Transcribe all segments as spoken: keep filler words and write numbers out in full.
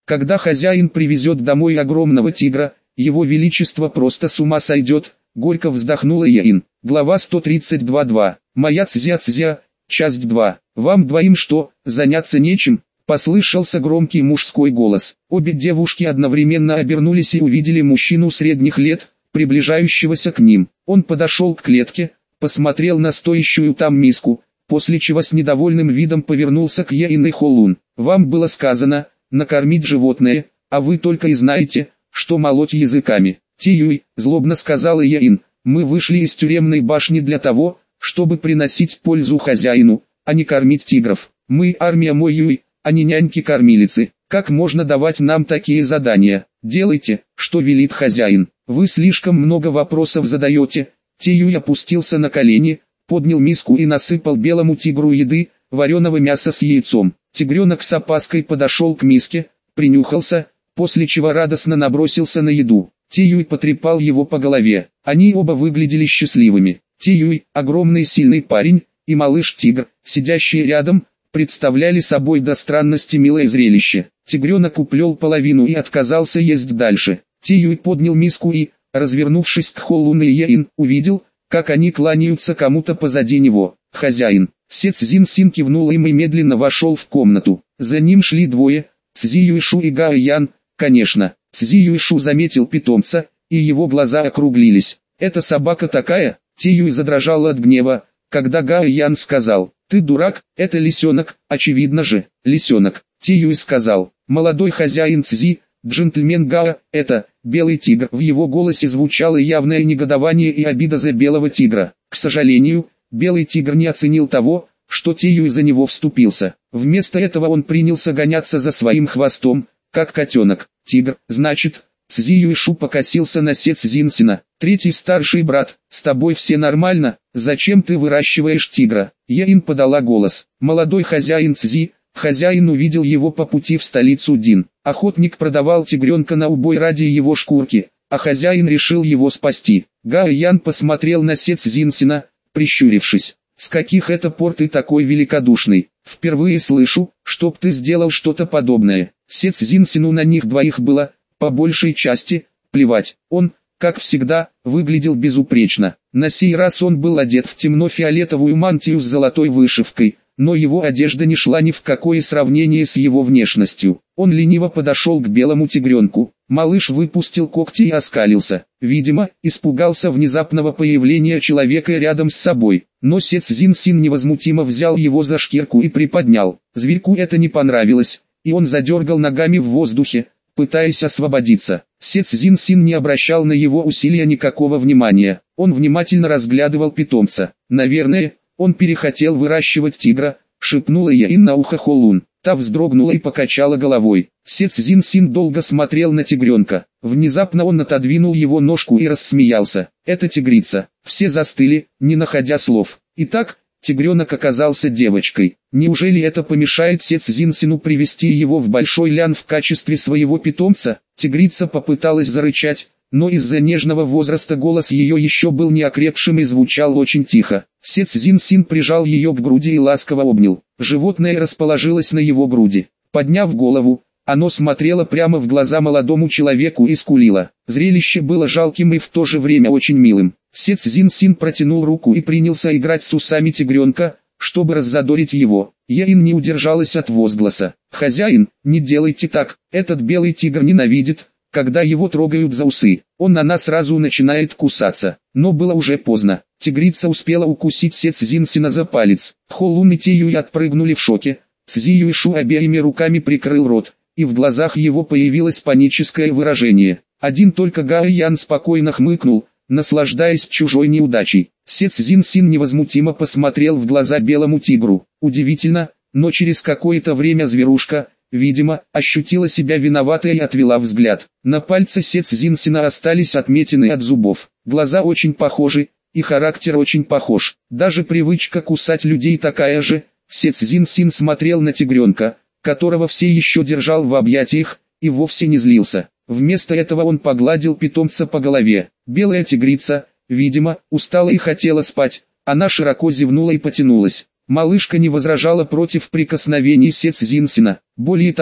Когда хозяин привезет домой огромного тигра, его величество просто с ума сойдет, горько вздохнула Яин. Глава сто тридцать два два. Моя цзя-цзя, часть два. Вам двоим что, заняться нечем? Послышался громкий мужской голос. Обе девушки одновременно обернулись и увидели мужчину средних лет, приближающегося к ним. Он подошел к клетке, посмотрел на стоящую там миску, после чего с недовольным видом повернулся к Яин и Холун. «Вам было сказано, накормить животное, а вы только и знаете, что молоть языками». «Тиюй», злобно сказала Яин, — «мы вышли из тюремной башни для того, чтобы приносить пользу хозяину, а не кормить тигров. Мы армия Мой-Юй, а не няньки-кормилицы. Как можно давать нам такие задания? Делайте, что велит хозяин. Вы слишком много вопросов задаете». Тиюй опустился на колени, поднял миску и насыпал белому тигру еды, вареного мяса с яйцом. Тигренок с опаской подошел к миске, принюхался, после чего радостно набросился на еду. Тиюй потрепал его по голове. Они оба выглядели счастливыми. Тиюй, огромный сильный парень, и малыш-тигр, сидящие рядом, представляли собой до странности милое зрелище. Тигренок уплел половину и отказался есть дальше. Тиюй поднял миску и, развернувшись к Холун и Яин, увидел, как они кланяются кому-то позади него. «Хозяин». Се Цзин-Син кивнул им и медленно вошел в комнату. За ним шли двое, Цзи Юйшу и Гао Ян, конечно. Цзи Юйшу заметил питомца, и его глаза округлились. «Это собака такая?» Тиюй задрожал от гнева, когда Гао Ян сказал: «Ты дурак, это лисенок, очевидно же». «Лисенок», Тиюй сказал. «Молодой хозяин Цзи, джентльмен Гао, это, белый тигр». В его голосе звучало явное негодование и обида за белого тигра. К сожалению, белый тигр не оценил того, что Тиюй за него вступился. Вместо этого он принялся гоняться за своим хвостом, как котенок. «Тигр, значит?» Цзи Юйшу покосился на Се Цзин-Сина. «Третий старший брат, с тобой все нормально? Зачем ты выращиваешь тигра?» Яин подала голос. «Молодой хозяин Цзи». Хозяин увидел его по пути в столицу Дин. Охотник продавал тигренка на убой ради его шкурки, а хозяин решил его спасти. Гао Ян посмотрел на Се Цзин-Сина, прищурившись. «С каких это пор ты такой великодушный? Впервые слышу, чтоб ты сделал что-то подобное». Се Цзин-Сину на них двоих было, по большей части, плевать. Он, как всегда, выглядел безупречно. На сей раз он был одет в темно-фиолетовую мантию с золотой вышивкой, но его одежда не шла ни в какое сравнение с его внешностью. Он лениво подошел к белому тигренку. Малыш выпустил когти и оскалился. Видимо, испугался внезапного появления человека рядом с собой. Но Се Цзин-Син невозмутимо взял его за шкирку и приподнял. Зверьку это не понравилось, и он задергал ногами в воздухе, пытаясь освободиться. Се Цзин-Син не обращал на его усилия никакого внимания. Он внимательно разглядывал питомца. «Наверное, он перехотел выращивать тигра», — шепнула Яин на ухо Холун. Та вздрогнула и покачала головой. Се Цзин-Син долго смотрел на тигренка. Внезапно он отодвинул его ножку и рассмеялся. «Это тигрица». Все застыли, не находя слов. Итак, тигренок оказался девочкой. Неужели это помешает Се Цзин-Сину привести его в Большой Лян в качестве своего питомца? Тигрица попыталась зарычать, но из-за нежного возраста голос ее еще был неокрепшим и звучал очень тихо. Се Цзин-Син прижал ее к груди и ласково обнял. Животное расположилось на его груди. Подняв голову, оно смотрело прямо в глаза молодому человеку и скулило. Зрелище было жалким и в то же время очень милым. Се Цзин-Син протянул руку и принялся играть с усами тигренка, чтобы раззадорить его. Яин не удержалась от возгласа: «Хозяин, не делайте так, этот белый тигр ненавидит, когда его трогают за усы. Он на нас сразу начинает кусаться». Но было уже поздно. Тигрица успела укусить Се Цзин-Сина за палец. Холун и Тиюй отпрыгнули в шоке. Цзи Юйшу обеими руками прикрыл рот, и в глазах его появилось паническое выражение. Один только Гао Ян спокойно хмыкнул, наслаждаясь чужой неудачей. Се Цзин-Син невозмутимо посмотрел в глаза белому тигру. Удивительно, но через какое-то время зверушка, видимо, ощутила себя виноватой и отвела взгляд. На пальце Се Цзин-Сина остались отметины от зубов. Глаза очень похожи, и характер очень похож. Даже привычка кусать людей такая же. Се Цзин-Син смотрел на тигренка, которого все еще держал в объятиях, и вовсе не злился. Вместо этого он погладил питомца по голове. Белая тигрица, видимо, устала и хотела спать. Она широко зевнула и потянулась. Малышка не возражала против прикосновений Се Цзин-Сина. Более того,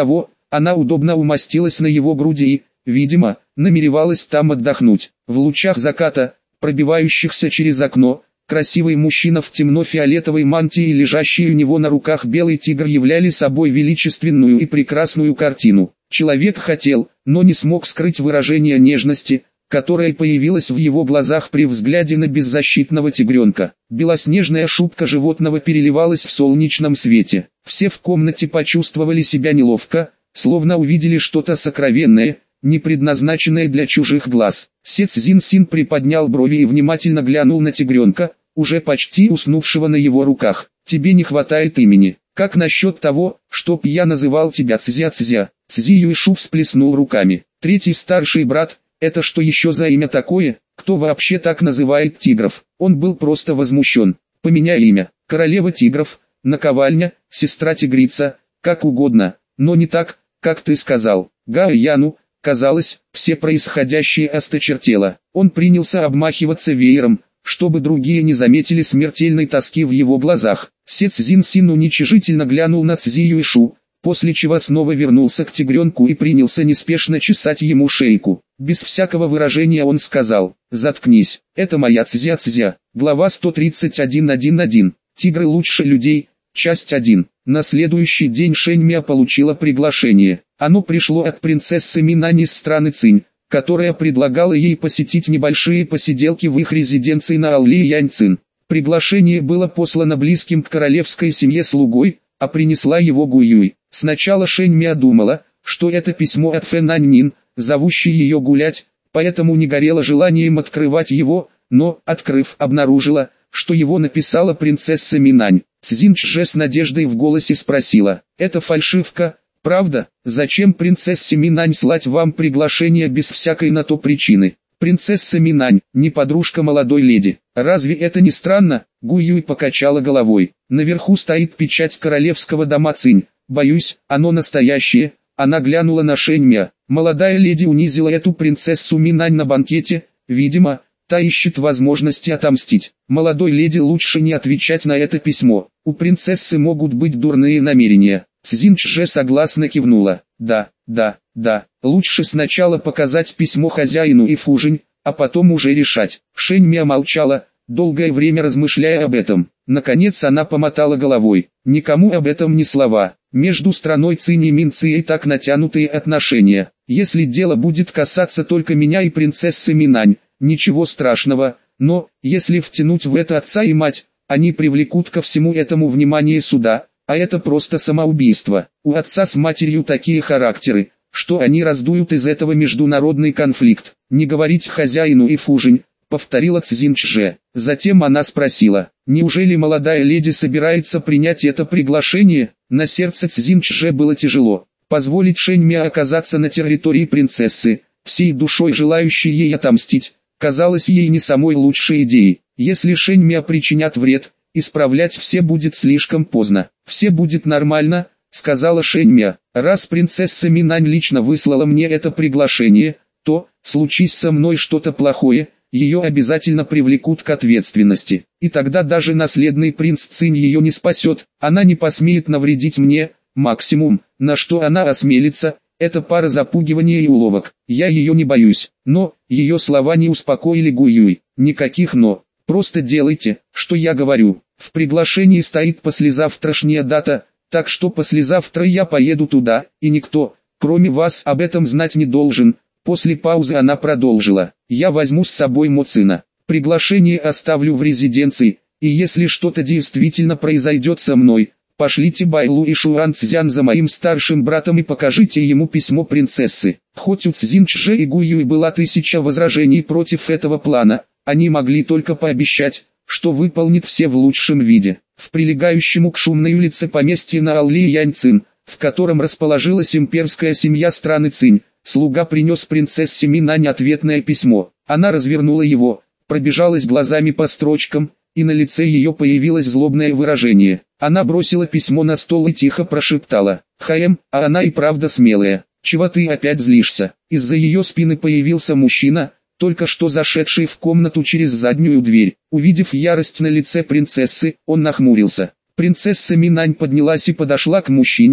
Она удобно умостилась на его груди и, видимо, намеревалась там отдохнуть. В лучах заката, пробивающихся через окно, красивый мужчина в темно-фиолетовой мантии и лежащий у него на руках белый тигр являли собой величественную и прекрасную картину. Человек хотел, но не смог скрыть выражение нежности, которое появилось в его глазах при взгляде на беззащитного тигренка. Белоснежная шубка животного переливалась в солнечном свете. Все в комнате почувствовали себя неловко, словно увидели что-то сокровенное, не предназначенное для чужих глаз. Се Цзиньсин приподнял брови и внимательно глянул на тигренка, уже почти уснувшего на его руках. «Тебе не хватает имени. Как насчет того, чтоб я называл тебя Цзя-Цзя?» Цзи Юйшу всплеснул руками. «Третий старший брат, это что еще за имя такое? Кто вообще так называет тигров?» Он был просто возмущен. «Поменяй имя. Королева тигров, наковальня, сестра-тигрица, как угодно, но не так, как ты сказал». Гао Яну, казалось, все происходящее осточертело. Он принялся обмахиваться веером, чтобы другие не заметили смертельной тоски в его глазах. Се Цзиньсин уничижительно глянул на Цзи Юйшу, после чего снова вернулся к тигренку и принялся неспешно чесать ему шейку. Без всякого выражения он сказал: «Заткнись, это моя Цзя-Цзя». Глава сто тридцать один точка один. Тигры лучше людей. Часть один. На следующий день Шэньмя получила приглашение. Оно пришло от принцессы Минань из страны Цинь, которая предлагала ей посетить небольшие посиделки в их резиденции на Аллее Яньцин. Приглашение было послано близким к королевской семье слугой, а принесла его Гуюй. Сначала Шэньмя думала, что это письмо от Фэнаньнин, зовущий ее гулять, поэтому не горело желанием открывать его, но, открыв, обнаружила, что его написала принцесса Минань. Цзиньчже с надеждой в голосе спросила: «Это фальшивка, правда? Зачем принцессе Минань слать вам приглашение без всякой на то причины?» «Принцесса Минань, не подружка молодой леди. Разве это не странно?» Гуюй покачала головой. «Наверху стоит печать королевского дома Цинь. Боюсь, оно настоящее». Она глянула на Шэньмя. Молодая леди унизила эту принцессу Минань на банкете, видимо, та ищет возможности отомстить. Молодой леди лучше не отвечать на это письмо. У принцессы могут быть дурные намерения. Цзиньчже согласно кивнула. Да, да, да. Лучше сначала показать письмо хозяину и Фужинь, а потом уже решать. Шэньмя молчала, долгое время размышляя об этом. Наконец она помотала головой. Никому об этом ни слова. Между страной Цинь и Минцией так натянутые отношения. Если дело будет касаться только меня и принцессы Минань, ничего страшного, но, если втянуть в это отца и мать, они привлекут ко всему этому внимание суда, а это просто самоубийство. У отца с матерью такие характеры, что они раздуют из этого международный конфликт. Не говорить хозяину и Фужинь, повторила Цзиньчже. Затем она спросила: «Неужели молодая леди собирается принять это приглашение?» На сердце Цзиньчже было тяжело. Позволить Шэньмя оказаться на территории принцессы, всей душой желающей ей отомстить, казалось ей не самой лучшей идеей. Если Шэньмя причинят вред, исправлять все будет слишком поздно. «Все будет нормально», — сказала Шэньмя. «Раз принцесса Минань лично выслала мне это приглашение, то, случись со мной что-то плохое, ее обязательно привлекут к ответственности. И тогда даже наследный принц Цинь ее не спасет, она не посмеет навредить мне, максимум, на что она осмелится, это пара запугивания и уловок. Я ее не боюсь». Но, ее слова не успокоили Гуюй. «Никаких «но». Просто делайте, что я говорю. В приглашении стоит послезавтрашняя дата, так что послезавтра я поеду туда, и никто, кроме вас, об этом знать не должен». После паузы она продолжила: «Я возьму с собой Моцина. Приглашение оставлю в резиденции, и если что-то действительно произойдет со мной, пошлите Байлу и Шуан Цзян за моим старшим братом и покажите ему письмо принцессы». Хоть у Цзиньчже и Гуюй была тысяча возражений против этого плана, они могли только пообещать, что выполнит все в лучшем виде. В прилегающем к шумной улице поместье на Аллее Яньцин, в котором расположилась имперская семья страны Цинь, слуга принес принцессе Минань ответное письмо. Она развернула его, пробежалась глазами по строчкам, и на лице ее появилось злобное выражение. Она бросила письмо на стол и тихо прошептала: «Хаэм, а она и правда смелая. Чего ты опять злишься?» Из-за ее спины появился мужчина, только что зашедший в комнату через заднюю дверь. Увидев ярость на лице принцессы, он нахмурился. Принцесса Минань поднялась и подошла к мужчине,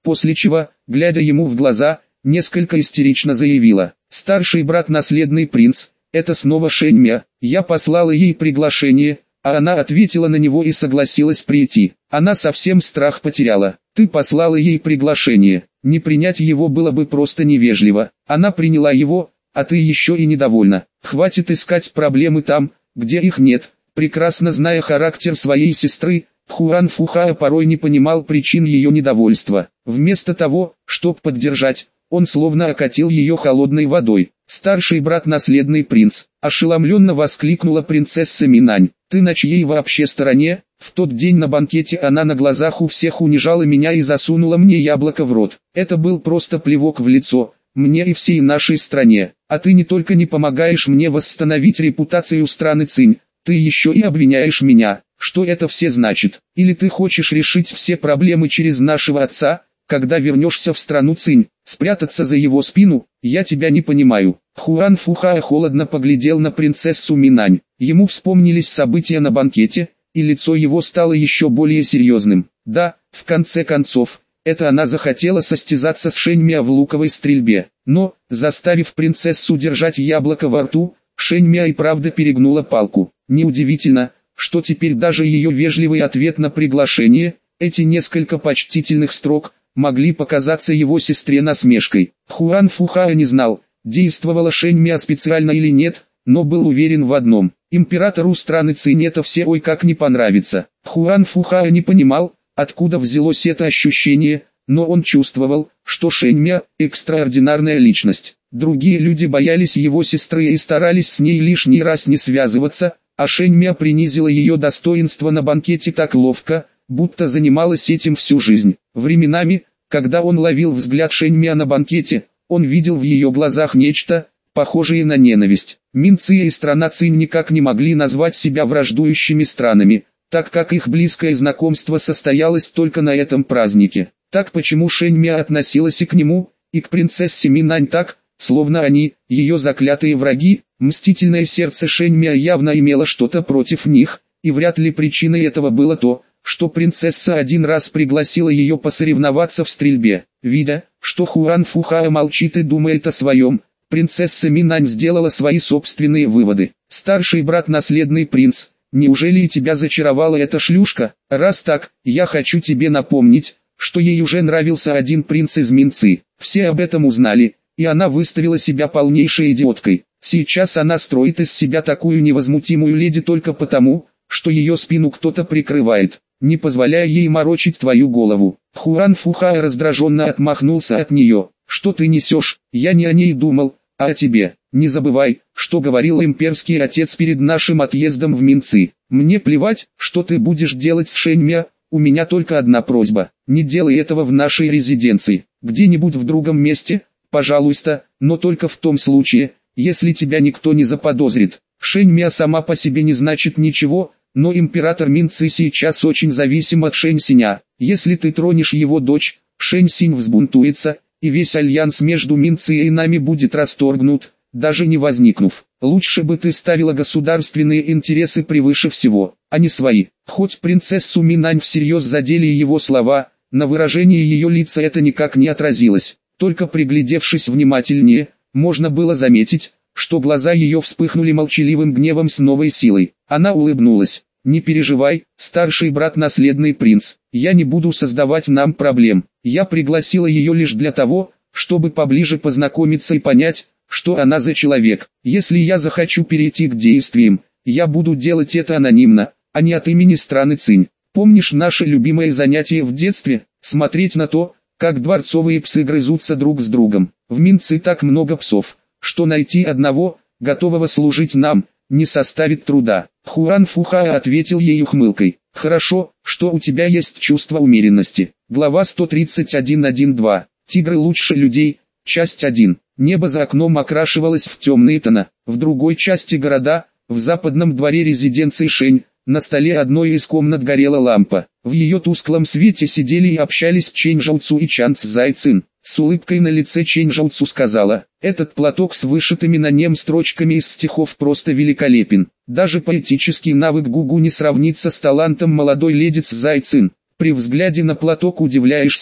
после чего, глядя ему в глаза, несколько истерично заявила: «Старший брат наследный принц, это снова Шэньмя, я послала ей приглашение, а она ответила на него и согласилась прийти. Она совсем страх потеряла. Ты послала ей приглашение, не принять его было бы просто невежливо. Она приняла его, а ты еще и недовольна. Хватит искать проблемы там, где их нет». Прекрасно зная характер своей сестры, Хуан Фухао порой не понимал причин ее недовольства. Вместо того, чтобы поддержать, он словно окатил ее холодной водой. «Старший брат наследный принц», — ошеломленно воскликнула принцесса Минань. «Ты на чьей вообще стороне? В тот день на банкете она на глазах у всех унижала меня и засунула мне яблоко в рот. Это был просто плевок в лицо, мне и всей нашей стране. А ты не только не помогаешь мне восстановить репутацию страны Цинь, ты еще и обвиняешь меня. Что это все значит? Или ты хочешь решить все проблемы через нашего отца, когда вернешься в страну Цинь, спрятаться за его спину? Я тебя не понимаю». Хуан Фухао холодно поглядел на принцессу Минань. Ему вспомнились события на банкете, и лицо его стало еще более серьезным. Да, в конце концов, это она захотела состязаться с Шэньмя в луковой стрельбе. Но, заставив принцессу держать яблоко во рту, Шэньмя и правда перегнула палку. Неудивительно, что теперь даже ее вежливый ответ на приглашение, эти несколько почтительных строк, могли показаться его сестре насмешкой. Хуан Фухао не знал, действовала Шэньмя специально или нет, но был уверен в одном: императору страны Цинь это все ой как не понравится. Хуан Фухао не понимал, откуда взялось это ощущение, но он чувствовал, что Шэньмя – экстраординарная личность. Другие люди боялись его сестры и старались с ней лишний раз не связываться, а Шэньмя принизила ее достоинство на банкете так ловко, будто занималась этим всю жизнь. Временами, когда он ловил взгляд Шэньмя на банкете, он видел в ее глазах нечто, похожее на ненависть. Минция и страна Цинь никак не могли назвать себя враждующими странами, так как их близкое знакомство состоялось только на этом празднике. Так почему Шэньмя относилась и к нему, и к принцессе Минань так, словно они, ее заклятые враги? Мстительное сердце Шэньмя явно имело что-то против них, и вряд ли причиной этого было то, что принцесса один раз пригласила ее посоревноваться в стрельбе. Видя, что Хуан Фухао молчит и думает о своем, принцесса Минань сделала свои собственные выводы. «Старший брат наследный принц, неужели и тебя зачаровала эта шлюшка? Раз так, я хочу тебе напомнить, что ей уже нравился один принц из Минцы. Все об этом узнали, и она выставила себя полнейшей идиоткой. Сейчас она строит из себя такую невозмутимую леди только потому, что ее спину кто-то прикрывает, не позволяя ей морочить твою голову». Хуан Фухао раздраженно отмахнулся от нее. «Что ты несешь? Я не о ней думал, а о тебе. Не забывай, что говорил имперский отец перед нашим отъездом в Минцы. Мне плевать, что ты будешь делать с Шэньмя, у меня только одна просьба. Не делай этого в нашей резиденции. Где-нибудь в другом месте, пожалуйста, но только в том случае, если тебя никто не заподозрит. Шэньмя сама по себе не значит ничего, но император Минцы сейчас очень зависим от Шэньсиня. Если ты тронешь его дочь, Шэньсинь взбунтуется, и весь альянс между Минцы и нами будет расторгнут, даже не возникнув. Лучше бы ты ставила государственные интересы превыше всего, а не свои». Хоть принцессу Минань всерьез задели его слова, на выражении ее лица это никак не отразилось. Только приглядевшись внимательнее, можно было заметить, что глаза ее вспыхнули молчаливым гневом с новой силой. Она улыбнулась. «Не переживай, старший брат наследный принц, я не буду создавать нам проблем. Я пригласила ее лишь для того, чтобы поближе познакомиться и понять, что она за человек. Если я захочу перейти к действиям, я буду делать это анонимно, а не от имени страны Цинь. Помнишь наше любимое занятие в детстве, смотреть на то, как дворцовые псы грызутся друг с другом? В Минцы так много псов, что найти одного, готового служить нам, не составит труда». Хуан Фухао ответил ей ухмылкой. «Хорошо, что у тебя есть чувство умеренности». Глава сто тридцать один точка два. Тигры лучше людей. Часть один. Небо за окном окрашивалось в темные тона. В другой части города, в западном дворе резиденции Шэнь, на столе одной из комнат горела лампа. В ее тусклом свете сидели и общались Чэнь Жауцу и Чан Цзайцин. С улыбкой на лице Чэнь Жауцу сказала: «Этот платок с вышитыми на нем строчками из стихов просто великолепен. Даже поэтический навык Гугу не сравнится с талантом молодой леди Цзайцин. При взгляде на платок удивляешься,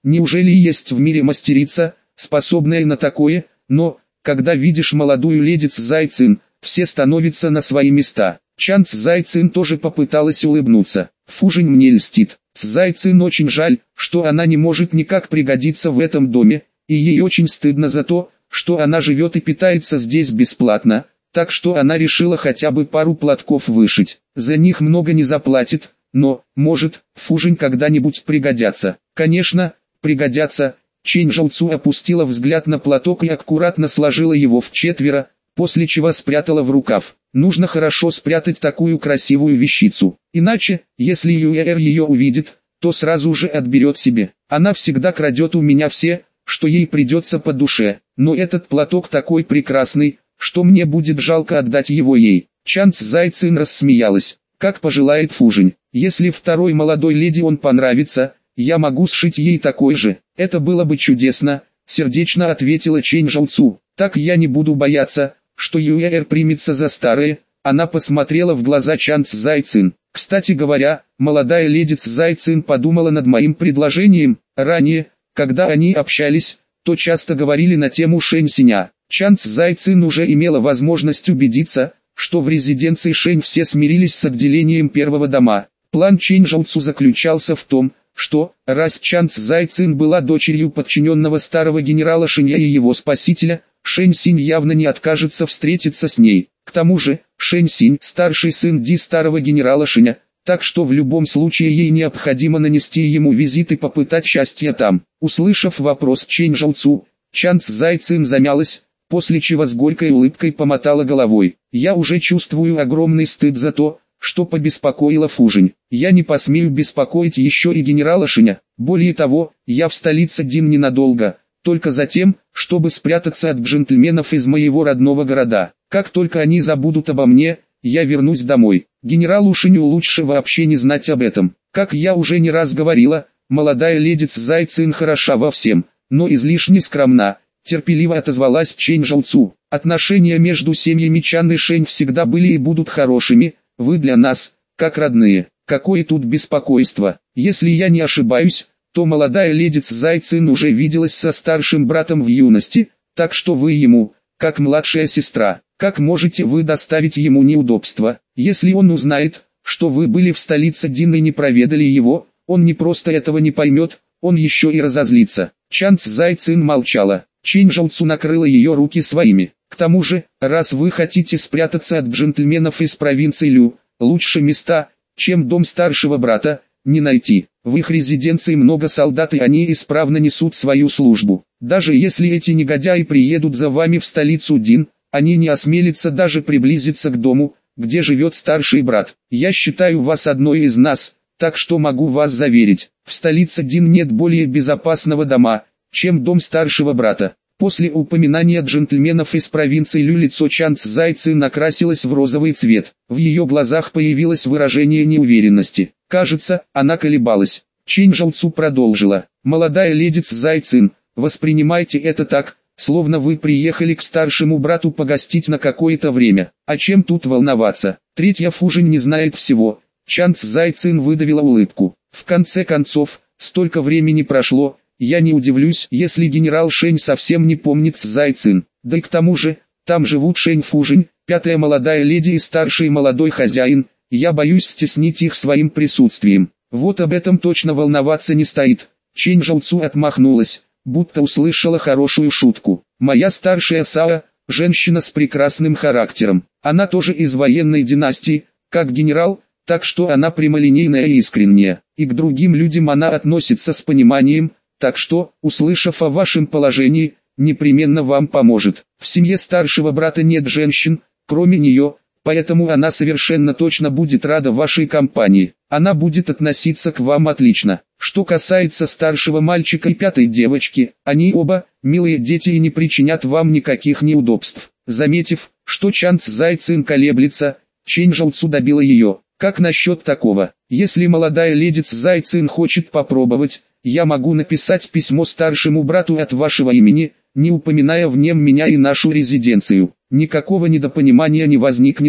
неужели есть в мире мастерица, способная на такое, но, когда видишь молодую леди Цзайцин, все становятся на свои места. Чан Цзайцин тоже попыталась улыбнуться. Фужень мне льстит. Цзайцин очень жаль, что она не может никак пригодиться в этом доме, и ей очень стыдно за то, что она живет и питается здесь бесплатно, так что она решила хотя бы пару платков вышить. За них много не заплатит, но, может, Фужень когда-нибудь пригодятся. Конечно, пригодятся. Чэнь Жоуцу опустила взгляд на платок и аккуратно сложила его в четверо, после чего спрятала в рукав. Нужно хорошо спрятать такую красивую вещицу, иначе, если Юэр ее увидит, то сразу же отберет себе. Она всегда крадет у меня все, что ей придется по душе, но этот платок такой прекрасный, что мне будет жалко отдать его ей. Чан Цзайцин рассмеялась. Как пожелает Фужень, если второй молодой леди он понравится, я могу сшить ей такой же. Это было бы чудесно, сердечно ответила Чэнь Жоуцу. Так я не буду бояться, что Юэр примется за старое. Она посмотрела в глаза Чан Цзайцин. Кстати говоря, молодая леди Цзайцин подумала над моим предложением. Ранее, когда они общались, то часто говорили на тему Шэнь Синя. Чан Цзайцин уже имела возможность убедиться, что в резиденции Шэнь все смирились с отделением первого дома. План Чэнь Жоуцу заключался в том, что, раз Чан Цзайцин была дочерью подчиненного старого генерала Шэня и его спасителя, Шэнь Синь явно не откажется встретиться с ней. К тому же, Шэнь Синь – старший сын Ди старого генерала Шэня, так что в любом случае ей необходимо нанести ему визит и попытать счастье там. Услышав вопрос Чэнь Жоуцу, Чан Цзайцин замялась, после чего с горькой улыбкой помотала головой. «Я уже чувствую огромный стыд за то, что побеспокоила Фужень. Я не посмею беспокоить еще и генерала Шэня. Более того, я в столице Дин ненадолго, только за тем, чтобы спрятаться от джентльменов из моего родного города. Как только они забудут обо мне, я вернусь домой. Генералу Шэню лучше вообще не знать об этом. Как я уже не раз говорила, молодая леди Цзайцин хороша во всем, но излишне скромна», терпеливо отозвалась Чэнь Жоуцу. «Отношения между семьями Чан и Шэнь всегда были и будут хорошими, вы для нас, как родные. Какое тут беспокойство? Если я не ошибаюсь, то молодая леди Цзайцин уже виделась со старшим братом в юности, так что вы ему, как младшая сестра, как можете вы доставить ему неудобства? Если он узнает, что вы были в столице Дин и не проведали его, он не просто этого не поймет, он еще и разозлится». Чан Цзайцин молчала. Чэнь Жоуцу накрыла ее руки своими. «К тому же, раз вы хотите спрятаться от джентльменов из провинции Лю, лучше места, чем дом старшего брата, не найти. В их резиденции много солдат и они исправно несут свою службу. Даже если эти негодяи приедут за вами в столицу Дин, они не осмелятся даже приблизиться к дому, где живет старший брат. Я считаю вас одной из нас, так что могу вас заверить, в столице Дин нет более безопасного дома, чем дом старшего брата». После упоминания джентльменов из провинции Лю лицо Чан Цзайцин накрасилось в розовый цвет. В ее глазах появилось выражение неуверенности. Кажется, она колебалась. Чэнь Жоуцу продолжила. «Молодая леди Цзайцин, воспринимайте это так, словно вы приехали к старшему брату погостить на какое-то время. А чем тут волноваться? Третья Фужень не знает всего». Чан Цзайцин выдавила улыбку. «В конце концов, столько времени прошло, я не удивлюсь, если генерал Шэнь совсем не помнит Цзайцин. Да и к тому же, там живут Шэнь Фужень, пятая молодая леди и старший молодой хозяин, я боюсь стеснить их своим присутствием. Вот об этом точно волноваться не стоит». Чэнь Жоуцу отмахнулась, будто услышала хорошую шутку. «Моя старшая Сао, женщина с прекрасным характером. Она тоже из военной династии, как генерал, так что она прямолинейная и искренняя. И к другим людям она относится с пониманием, так что, услышав о вашем положении, непременно вам поможет. В семье старшего брата нет женщин, кроме нее, поэтому она совершенно точно будет рада вашей компании. Она будет относиться к вам отлично. Что касается старшего мальчика и пятой девочки, они оба, милые дети и не причинят вам никаких неудобств». Заметив, что Чан Цзайцин колеблется, Чэнь Жоуцу добила ее. «Как насчет такого? Если молодая леди Цзайцин хочет попробовать, я могу написать письмо старшему брату от вашего имени, не упоминая в нем меня и нашу резиденцию. Никакого недопонимания не возникнет,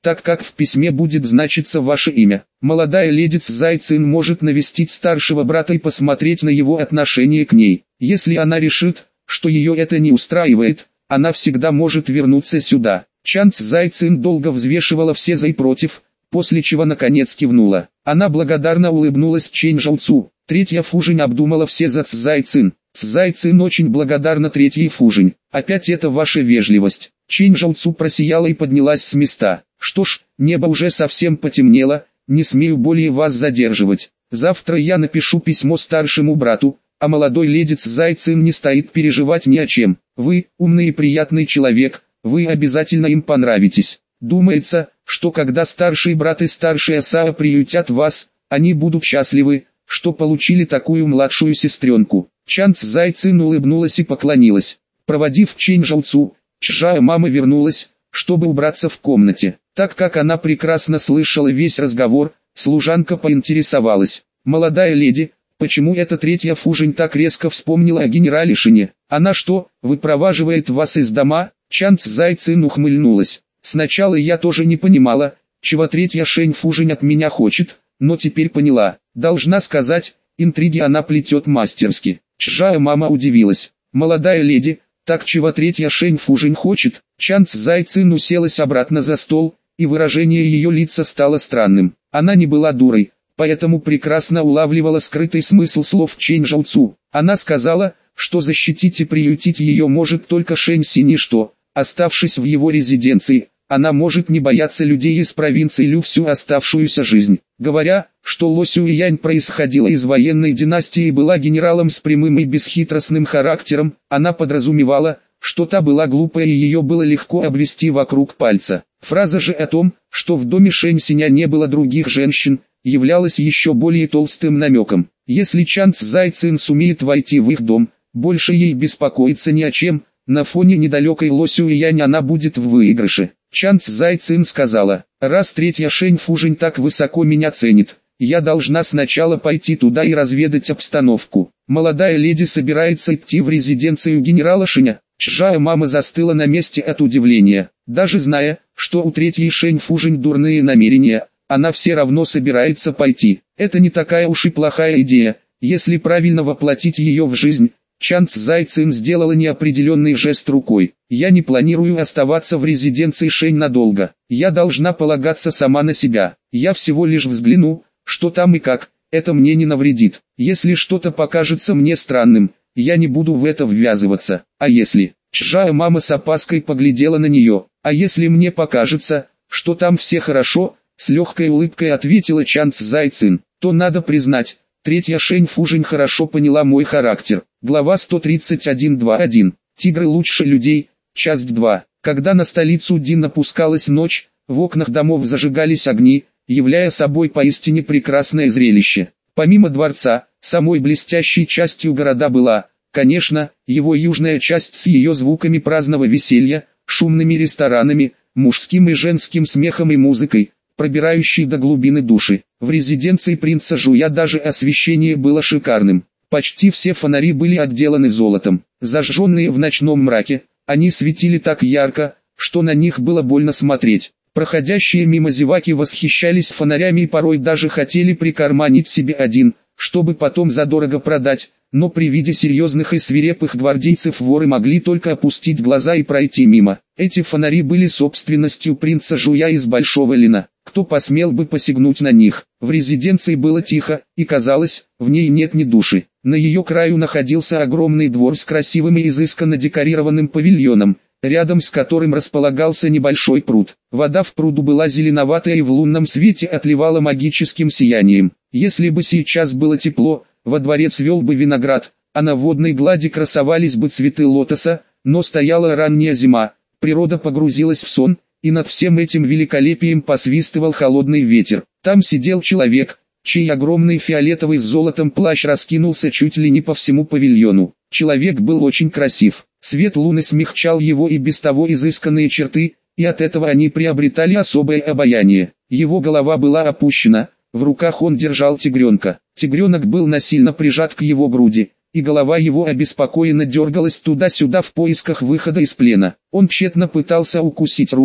так как в письме будет значиться ваше имя. Молодая леди Цзайцин может навестить старшего брата и посмотреть на его отношение к ней. Если она решит, что ее это не устраивает, она всегда может вернуться сюда. Чан Цзайцин долго взвешивала все за и против, после чего наконец кивнула. Она благодарно улыбнулась Чэнь Жаоцу. Третья Фужинь обдумала все за Цзайцин. Цзайцин очень благодарна третьей Фужинь. Опять это ваша вежливость. Чэнь Жаоцу просияла и поднялась с места. Что ж, небо уже совсем потемнело, не смею более вас задерживать. Завтра я напишу письмо старшему брату, а молодой леди Цзайцин не стоит переживать ни о чем. Вы, умный и приятный человек, вы обязательно им понравитесь. Думается, что когда старший брат и старшая Сао приютят вас, они будут счастливы, что получили такую младшую сестренку. Чан Цзайцин улыбнулась и поклонилась. Проводив Чэнь Жаоцу, чжая мама вернулась, чтобы убраться в комнате. Так как она прекрасно слышала весь разговор, служанка поинтересовалась: «Молодая леди, почему эта третья Фужинь так резко вспомнила о генерале Шине? Она что, выпроваживает вас из дома?» Чан Цзайцин ухмыльнулась. «Сначала я тоже не понимала, чего третья Шэнь Фужинь от меня хочет, но теперь поняла. Должна сказать, интриги она плетет мастерски». Чжая мама удивилась. «Молодая леди, так чего третья Шэнь Фужинь хочет?» Чан Цзайцин уселась обратно за стол, и выражение ее лица стало странным. Она не была дурой, поэтому прекрасно улавливала скрытый смысл слов Чэнь Жаоцу. Она сказала, что защитить и приютить ее может только Шэнь Синь, что, оставшись в его резиденции, она может не бояться людей из провинции Лю всю оставшуюся жизнь. Говоря, что Ло Сюэянь происходила из военной династии и была генералом с прямым и бесхитростным характером, она подразумевала, что та была глупая и ее было легко обвести вокруг пальца. Фраза же о том, что в доме Шэнь Синя не было других женщин, являлась еще более толстым намеком. Если Чан Цзайцин сумеет войти в их дом, больше ей беспокоиться ни о чем, на фоне недалекой Ло Сюэянь она будет в выигрыше. Чан Цзайцин сказала: «Раз третья Шэнь Фужинь так высоко меня ценит, я должна сначала пойти туда и разведать обстановку». Молодая леди собирается идти в резиденцию генерала Шиня. Чжая мама застыла на месте от удивления. Даже зная, что у третьей Шэнь Фужинь дурные намерения, она все равно собирается пойти. Это не такая уж и плохая идея, если правильно воплотить ее в жизнь. Чан Цзайцин сделала неопределенный жест рукой. «Я не планирую оставаться в резиденции Шэнь надолго. Я должна полагаться сама на себя. Я всего лишь взгляну, что там и как, это мне не навредит. Если что-то покажется мне странным, я не буду в это ввязываться. А если...» Чжая мама с опаской поглядела на нее. «А если мне покажется, что там все хорошо?» С легкой улыбкой ответила Чан Цзайцин. «То надо признать, третья Шэнь Фужинь хорошо поняла мой характер». Глава сто тридцать один двадцать один. Тигры лучше людей. Часть два. Когда на столицу Дин опускалась ночь, в окнах домов зажигались огни, являя собой поистине прекрасное зрелище. Помимо дворца, самой блестящей частью города была, конечно, его южная часть с ее звуками праздного веселья, шумными ресторанами, мужским и женским смехом и музыкой, пробирающей до глубины души. В резиденции принца Жуя даже освещение было шикарным. Почти все фонари были отделаны золотом. Зажженные в ночном мраке, они светили так ярко, что на них было больно смотреть. Проходящие мимо зеваки восхищались фонарями и порой даже хотели прикарманить себе один, чтобы потом задорого продать, но при виде серьезных и свирепых гвардейцев воры могли только опустить глаза и пройти мимо. Эти фонари были собственностью принца Жуя из Большого Лина. Кто посмел бы посягнуть на них? В резиденции было тихо, и казалось, в ней нет ни души. На ее краю находился огромный двор с красивым и изысканно декорированным павильоном, рядом с которым располагался небольшой пруд. Вода в пруду была зеленоватая и в лунном свете отливала магическим сиянием. Если бы сейчас было тепло, во дворе цвел бы виноград, а на водной глади красовались бы цветы лотоса, но стояла ранняя зима, природа погрузилась в сон, и над всем этим великолепием посвистывал холодный ветер. Там сидел человек, чей огромный фиолетовый с золотом плащ раскинулся чуть ли не по всему павильону. Человек был очень красив. Свет луны смягчал его и без того изысканные черты, и от этого они приобретали особое обаяние. Его голова была опущена, в руках он держал тигренка. Тигренок был насильно прижат к его груди, и голова его обеспокоенно дергалась туда-сюда в поисках выхода из плена. Он тщетно пытался укусить руку,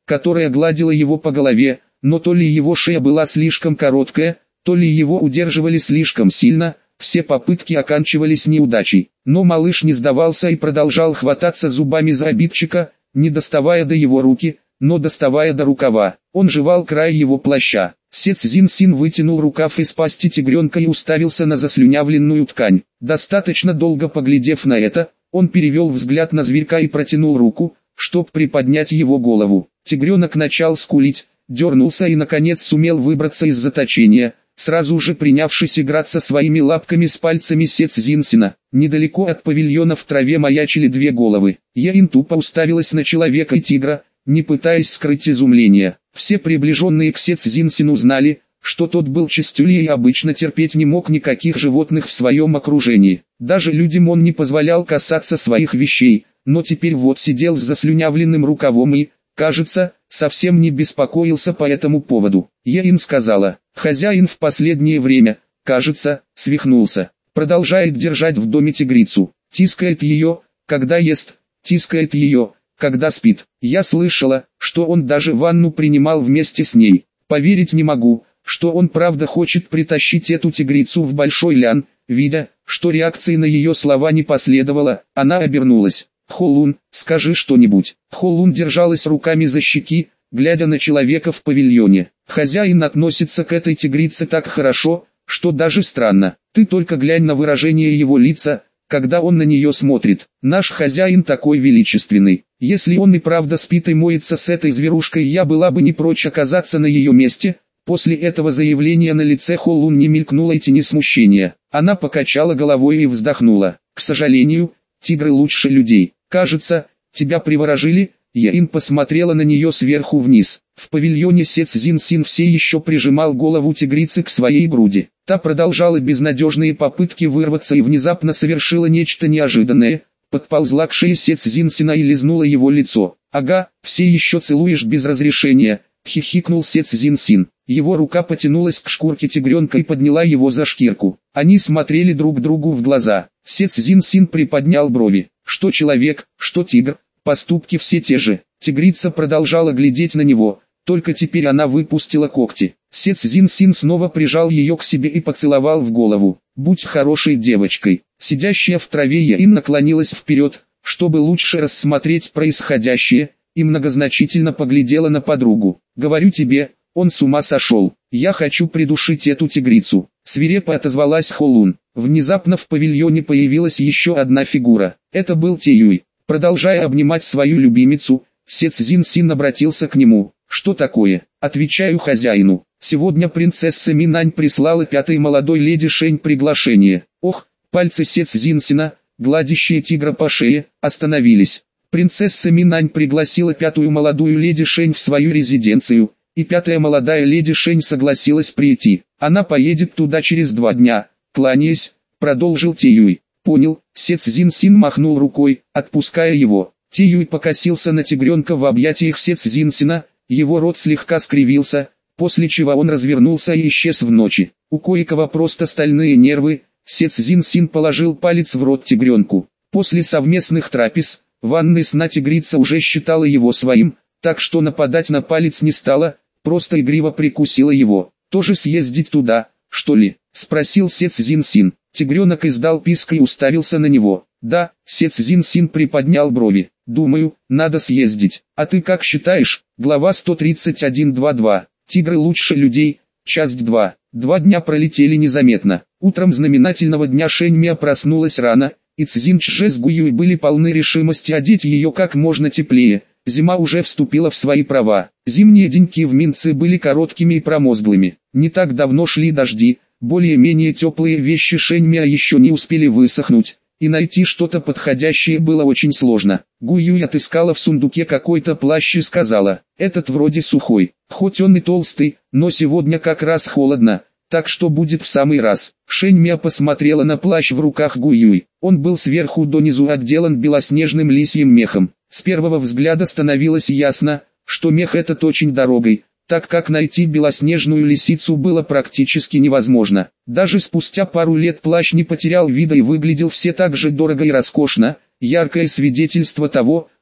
которая гладила его по голове, но то ли его шея была слишком короткая, то ли его удерживали слишком сильно, все попытки оканчивались неудачей. Но малыш не сдавался и продолжал хвататься зубами за обидчика, не доставая до его руки, но доставая до рукава. Он жевал край его плаща. Се Цзиньсин вытянул рукав из пасти тигренка и уставился на заслюнявленную ткань. Достаточно долго поглядев на это, он перевел взгляд на зверька и протянул руку, чтоб приподнять его голову. Тигренок начал скулить, дернулся и наконец сумел выбраться из заточения, сразу же принявшись играться своими лапками с пальцами Се Цзиньсина. Недалеко от павильона в траве маячили две головы. Яин тупо уставилась на человека и тигра, не пытаясь скрыть изумление. Все приближенные к Се Цзиньсину знали, что тот был честюлей и обычно терпеть не мог никаких животных в своем окружении. Даже людям он не позволял касаться своих вещей, но теперь вот сидел с заслюнявленным рукавом и, кажется, совсем не беспокоился по этому поводу. Яин сказала: «Хозяин в последнее время, кажется, свихнулся. Продолжает держать в доме тигрицу. Тискает ее, когда ест, тискает ее, когда спит. Я слышала, что он даже ванну принимал вместе с ней. Поверить не могу, что он правда хочет притащить эту тигрицу в Большой Лян». Видя, что реакции на ее слова не последовало, она обернулась. «Холун, скажи что-нибудь». Холун держалась руками за щеки, глядя на человека в павильоне. «Хозяин относится к этой тигрице так хорошо, что даже странно. Ты только глянь на выражение его лица, когда он на нее смотрит. Наш хозяин такой величественный. Если он и правда спит и моется с этой зверушкой, я была бы не прочь оказаться на ее месте». После этого заявления на лице Холун не мелькнуло и тени смущения. Она покачала головой и вздохнула. «К сожалению, тигры лучше людей. Кажется, тебя приворожили». Яин посмотрела на нее сверху вниз. В павильоне Се Цзиньсин все еще прижимал голову тигрицы к своей груди. Та продолжала безнадежные попытки вырваться и внезапно совершила нечто неожиданное. Подползла к шее Се Цзиньсина и лизнула его лицо. «Ага, все еще целуешь без разрешения», — хихикнул Се Цзиньсин. Его рука потянулась к шкурке тигренка и подняла его за шкирку. Они смотрели друг другу в глаза. Се Цзиньсин приподнял брови. Что человек, что тигр, поступки все те же. Тигрица продолжала глядеть на него, только теперь она выпустила когти. Се Цзиньсин снова прижал ее к себе и поцеловал в голову. «Будь хорошей девочкой». Сидящая в траве Яин наклонилась вперед, чтобы лучше рассмотреть происходящее, и многозначительно поглядела на подругу. «Говорю тебе, он с ума сошел. Я хочу придушить эту тигрицу», — свирепо отозвалась Холун. Внезапно в павильоне появилась еще одна фигура. Это был Теюй. Продолжая обнимать свою любимицу, Се Цзиньсин обратился к нему. «Что такое?» «Отвечаю хозяину. Сегодня принцесса Минань прислала пятой молодой леди Шень приглашение». Ох, пальцы Се Цзиньсина, гладящие тигра по шее, остановились. Принцесса Минань пригласила пятую молодую леди Шень в свою резиденцию, и пятая молодая леди Шень согласилась прийти. Она поедет туда через два дня, кланяясь, продолжил Теюй. «Понял», Се Цзиньсин махнул рукой, отпуская его. Теюй покосился на тигренка в объятиях Се Цзиньсина, его рот слегка скривился, после чего он развернулся и исчез в ночи. У кое-кого просто стальные нервы. Се Цзиньсин положил палец в рот тигренку. После совместных трапез, ванной сна тигрица уже считала его своим, так что нападать на палец не стала, просто игриво прикусила его. «Тоже съездить туда, что ли?» — спросил Се Цзиньсин. Тигренок издал писк и уставился на него. «Да», — Се Цзиньсин приподнял брови. «Думаю, надо съездить. А ты как считаешь?» Глава сто тридцать один двадцать два. Тигры лучше людей. Часть два. Два дня пролетели незаметно. Утром знаменательного дня Шэньмя проснулась рано, и Цзиньчже с Гуюй были полны решимости одеть ее как можно теплее. Зима уже вступила в свои права. Зимние деньки в Минце были короткими и промозглыми. Не так давно шли дожди, более-менее теплые вещи Шэньмя еще не успели высохнуть, и найти что-то подходящее было очень сложно. Гуюй отыскала в сундуке какой-то плащ и сказала: «Этот вроде сухой, хоть он и толстый, но сегодня как раз холодно, так что будет в самый раз». Шэньмя посмотрела на плащ в руках Гуюй. Он был сверху донизу отделан белоснежным лисьим мехом. С первого взгляда становилось ясно, что мех этот очень дорогой, так как найти белоснежную лисицу было практически невозможно. Даже спустя пару лет плащ не потерял вида и выглядел все так же дорого и роскошно, яркое свидетельство того,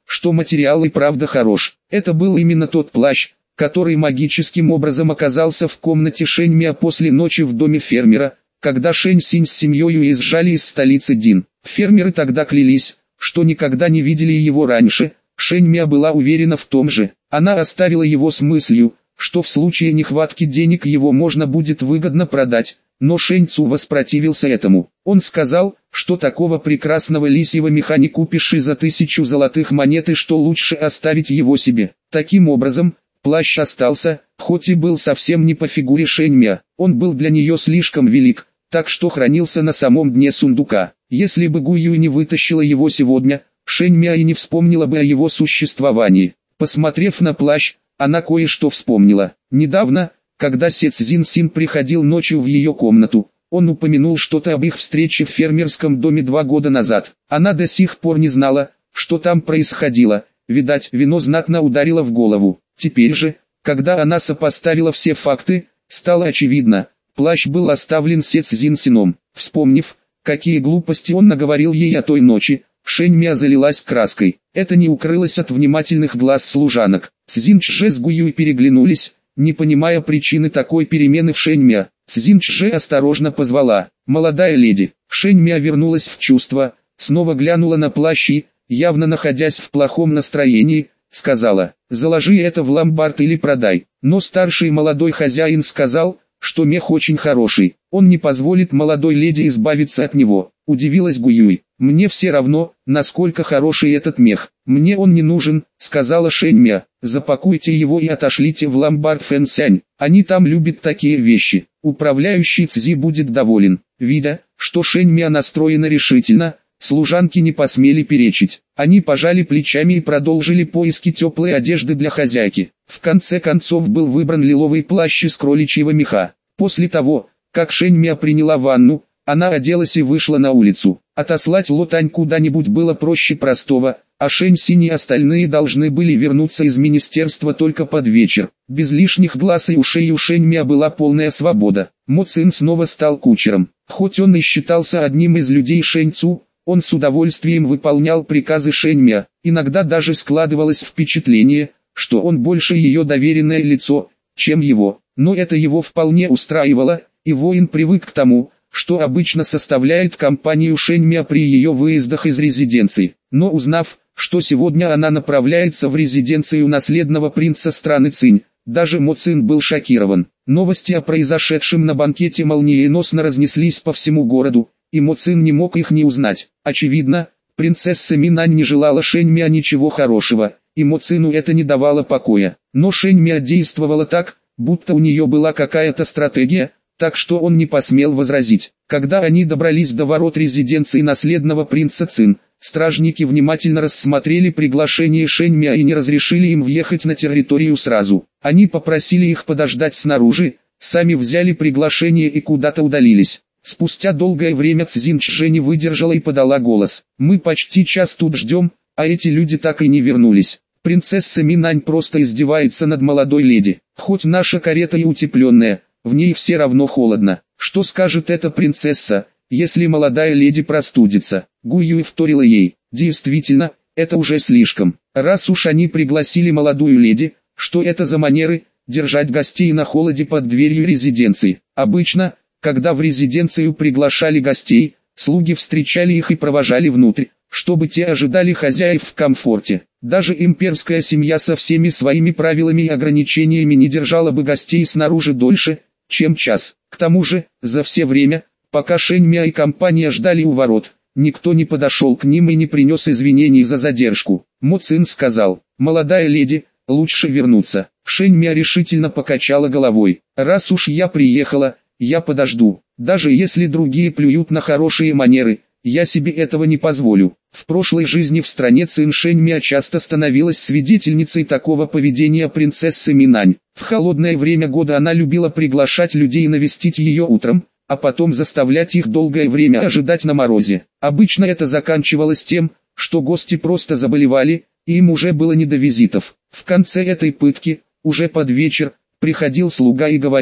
что материал и правда хорош. Это был именно тот плащ, который магическим образом оказался в комнате Шэньмя после ночи в доме фермера, когда Шэнь Синь с семьей уезжали из столицы Дин. Фермеры тогда клялись, что никогда не видели его раньше. Шэньмя была уверена в том же. Она оставила его с мыслью, что в случае нехватки денег его можно будет выгодно продать, но Шэнь Цу воспротивился этому. Он сказал, что такого прекрасного лисьего меха не купишь и за тысячу золотых монет и что лучше оставить его себе. Таким образом, плащ остался, хоть и был совсем не по фигуре Шэньмя. Он был для нее слишком велик, так что хранился на самом дне сундука. Если бы Гу Юй не вытащила его сегодня, Шэньмя и не вспомнила бы о его существовании. Посмотрев на плащ, она кое-что вспомнила. Недавно, когда Се Цзин Син приходил ночью в ее комнату, он упомянул что-то об их встрече в фермерском доме два года назад. Она до сих пор не знала, что там происходило. Видать, вино знатно ударило в голову. Теперь же, когда она сопоставила все факты, стало очевидно, плащ был оставлен Се Цзин Сином. Вспомнив, какие глупости он наговорил ей о той ночи, Шэньмя залилась краской. Это не укрылось от внимательных глаз служанок. Цзин Чжэ с Гу Юй переглянулись, не понимая причины такой перемены в Шэньмя. Цзин Чжэ осторожно позвала: «Молодая леди». Шэньмя вернулась в чувство, снова глянула на плащ и, явно находясь в плохом настроении, сказала: «Заложи это в ломбард или продай». Но старший молодой хозяин сказал, что мех очень хороший, он не позволит молодой леди избавиться от него. Удивилась Гу Юй. «Мне все равно, насколько хороший этот мех. Мне он не нужен», — сказала Шэньмя. «Запакуйте его и отошлите в ломбард Фэнсянь. Они там любят такие вещи». Управляющий Цзи будет доволен. Видя, что Шэньмя настроена решительно, служанки не посмели перечить. Они пожали плечами и продолжили поиски теплой одежды для хозяйки. В конце концов был выбран лиловый плащ из кроличьего меха. После того, как Шэньмя приняла ванну, она оделась и вышла на улицу. Отослать Лотань куда-нибудь было проще простого, а Шэнь Синь и остальные должны были вернуться из министерства только под вечер. Без лишних глаз и ушей у Шэньмя была полная свобода. Мо Цин снова стал кучером. Хоть он и считался одним из людей Шэнь Цу, он с удовольствием выполнял приказы Шэньмя. Иногда даже складывалось впечатление, что он больше ее доверенное лицо, чем его. Но это его вполне устраивало, и воин привык к тому, что обычно составляет компанию Шэньмя при ее выездах из резиденции. Но узнав, что сегодня она направляется в резиденцию наследного принца страны Цинь, даже Мо Цин был шокирован. Новости о произошедшем на банкете молниеносно разнеслись по всему городу, и Мо Цин не мог их не узнать. Очевидно, принцесса Минань не желала Шэньмя ничего хорошего, и Мо Цину это не давало покоя. Но Шэньмя действовала так, будто у нее была какая-то стратегия, так что он не посмел возразить. Когда они добрались до ворот резиденции наследного принца Цин, стражники внимательно рассмотрели приглашение Шэньмя и не разрешили им въехать на территорию сразу. Они попросили их подождать снаружи, сами взяли приглашение и куда-то удалились. Спустя долгое время Цзин Чжэ не выдержала и подала голос: «Мы почти час тут ждем, а эти люди так и не вернулись. Принцесса Минань просто издевается над молодой леди. Хоть наша карета и утепленная, в ней все равно холодно. Что скажет эта принцесса, если молодая леди простудится?» Гу Юй вторила ей: «Действительно, это уже слишком. Раз уж они пригласили молодую леди, что это за манеры, держать гостей на холоде под дверью резиденции? Обычно, когда в резиденцию приглашали гостей, слуги встречали их и провожали внутрь, чтобы те ожидали хозяев в комфорте. Даже имперская семья со всеми своими правилами и ограничениями не держала бы гостей снаружи дольше, чем час. К тому же, за все время, пока Шэньмя и компания ждали у ворот, никто не подошел к ним и не принес извинений за задержку. Мо Цин сказал: «Молодая леди, лучше вернуться». Шэньмя решительно покачала головой: «Раз уж я приехала, я подожду. Даже если другие плюют на хорошие манеры, я себе этого не позволю». В прошлой жизни в стране Цин Шэньмя часто становилась свидетельницей такого поведения принцессы Минань. В холодное время года она любила приглашать людей навестить ее утром, а потом заставлять их долгое время ожидать на морозе. Обычно это заканчивалось тем, что гости просто заболевали, и им уже было не до визитов. В конце этой пытки, уже под вечер, приходил слуга и говорил,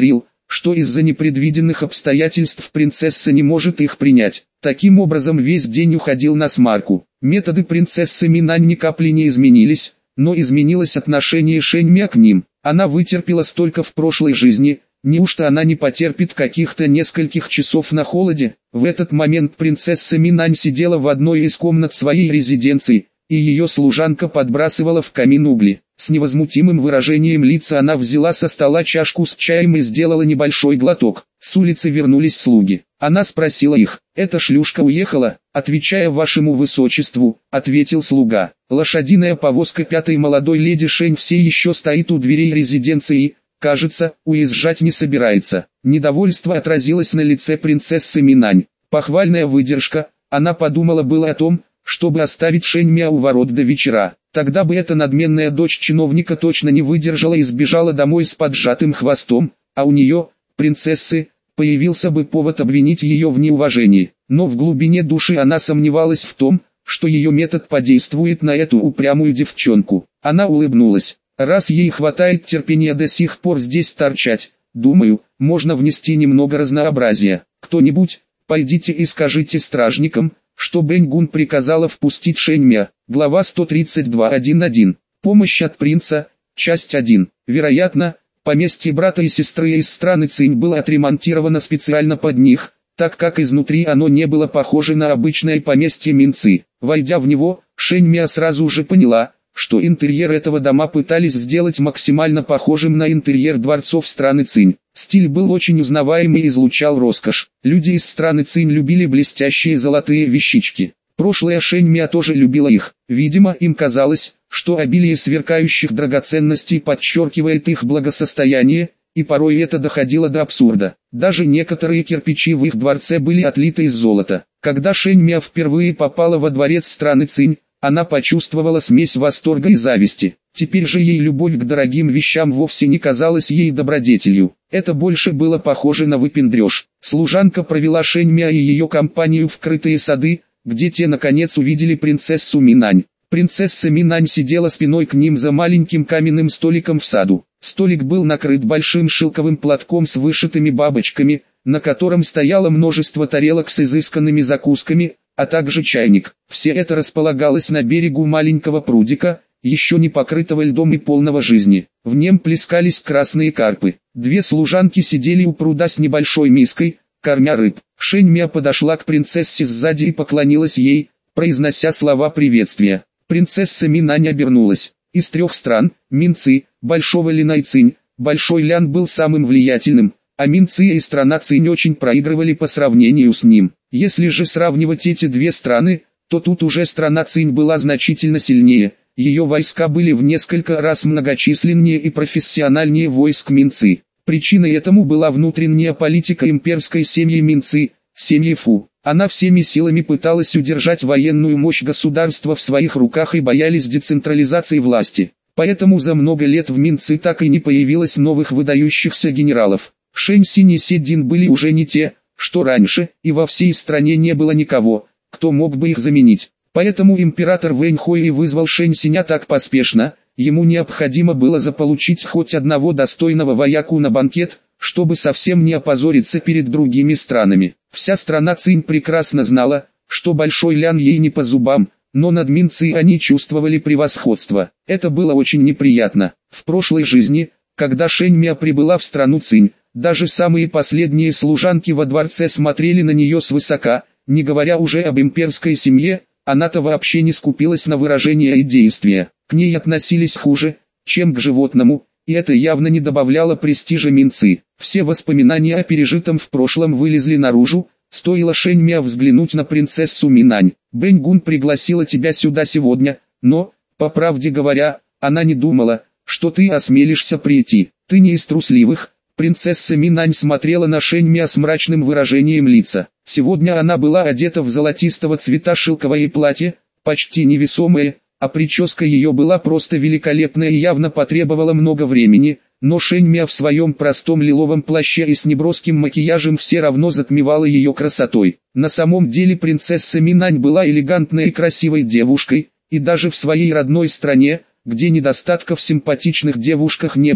что из-за непредвиденных обстоятельств принцесса не может их принять. Таким образом весь день уходил на смарку. Методы принцессы Минань ни капли не изменились, но изменилось отношение Шэньмя к ним. Она вытерпела столько в прошлой жизни, неужто она не потерпит каких-то нескольких часов на холоде? В этот момент принцесса Минань сидела в одной из комнат своей резиденции, и ее служанка подбрасывала в камин угли. С невозмутимым выражением лица она взяла со стола чашку с чаем и сделала небольшой глоток. С улицы вернулись слуги. Она спросила их: «Эта шлюшка уехала?» «Отвечая вашему высочеству», — ответил слуга. «Лошадиная повозка пятой молодой леди Шэнь все еще стоит у дверей резиденции, кажется, уезжать не собирается». Недовольство отразилось на лице принцессы Минань. Похвальная выдержка, она подумала было о том, чтобы оставить Шэньмя у ворот до вечера. Тогда бы эта надменная дочь чиновника точно не выдержала и сбежала домой с поджатым хвостом, а у нее, принцессы, появился бы повод обвинить ее в неуважении. Но в глубине души она сомневалась в том, что ее метод подействует на эту упрямую девчонку. Она улыбнулась. Раз ей хватает терпения до сих пор здесь торчать, думаю, можно внести немного разнообразия. Кто-нибудь, пойдите и скажите стражникам, что Бэньгун приказала впустить Шэньмя. Глава сто тридцать два точка один точка один. Помощь от принца. Часть один. Вероятно, поместье брата и сестры из страны Цинь было отремонтировано специально под них, так как изнутри оно не было похоже на обычное поместье Минцы. Войдя в него, Шэньмя сразу же поняла, что интерьер этого дома пытались сделать максимально похожим на интерьер дворцов страны Цинь. Стиль был очень узнаваемый и излучал роскошь. Люди из страны Цинь любили блестящие золотые вещички. Прошлая Шэньмя тоже любила их. Видимо, им казалось, что обилие сверкающих драгоценностей подчеркивает их благосостояние, и порой это доходило до абсурда. Даже некоторые кирпичи в их дворце были отлиты из золота. Когда Шэньмя впервые попала во дворец страны Цинь, она почувствовала смесь восторга и зависти. Теперь же ей любовь к дорогим вещам вовсе не казалась ей добродетелью. Это больше было похоже на выпендреж. Служанка провела Шэньмя и ее компанию в крытые сады, где те наконец увидели принцессу Минань. Принцесса Минань сидела спиной к ним за маленьким каменным столиком в саду. Столик был накрыт большим шелковым платком с вышитыми бабочками, на котором стояло множество тарелок с изысканными закусками, а также чайник. Все это располагалось на берегу маленького прудика, еще не покрытого льдом и полного жизни. В нем плескались красные карпы. Две служанки сидели у пруда с небольшой миской, кормя рыб. Шэньмя подошла к принцессе сзади и поклонилась ей, произнося слова приветствия. Принцесса Минань обернулась. Из трех стран, Минцы, Большого Лина и Цинь, Большой Лян был самым влиятельным, а Минцы и страна Цинь очень проигрывали по сравнению с ним. Если же сравнивать эти две страны, то тут уже страна Цинь была значительно сильнее. Ее войска были в несколько раз многочисленнее и профессиональнее войск Минцы. Причиной этому была внутренняя политика имперской семьи Минцы, семьи Фу. Она всеми силами пыталась удержать военную мощь государства в своих руках и боялись децентрализации власти. Поэтому за много лет в Минцы так и не появилось новых выдающихся генералов. Шэнь Синь и Се Дин были уже не те, что раньше, и во всей стране не было никого, кто мог бы их заменить. Поэтому император Вэнь Хой вызвал Шэнь Синя так поспешно. Ему необходимо было заполучить хоть одного достойного вояку на банкет, чтобы совсем не опозориться перед другими странами. Вся страна Цинь прекрасно знала, что Большой Лян ей не по зубам, но над Минцы они чувствовали превосходство. Это было очень неприятно. В прошлой жизни, когда Шэньмя прибыла в страну Цинь, даже самые последние служанки во дворце смотрели на нее свысока, не говоря уже об имперской семье. Она-то вообще не скупилась на выражения и действия. К ней относились хуже, чем к животному, и это явно не добавляло престижа Минцы. Все воспоминания о пережитом в прошлом вылезли наружу, стоило Шэньмя взглянуть на принцессу Минань. Бэньгун пригласила тебя сюда сегодня, но, по правде говоря, она не думала, что ты осмелишься прийти. Ты не из трусливых. Принцесса Минань смотрела на Шэньмя с мрачным выражением лица. Сегодня она была одета в золотистого цвета шелковое платье, почти невесомое, а прическа ее была просто великолепная и явно потребовала много времени, но Шэньмя в своем простом лиловом плаще и с неброским макияжем все равно затмевала ее красотой. На самом деле принцесса Минань была элегантной и красивой девушкой, и даже в своей родной стране, где недостатков в симпатичных девушках не было,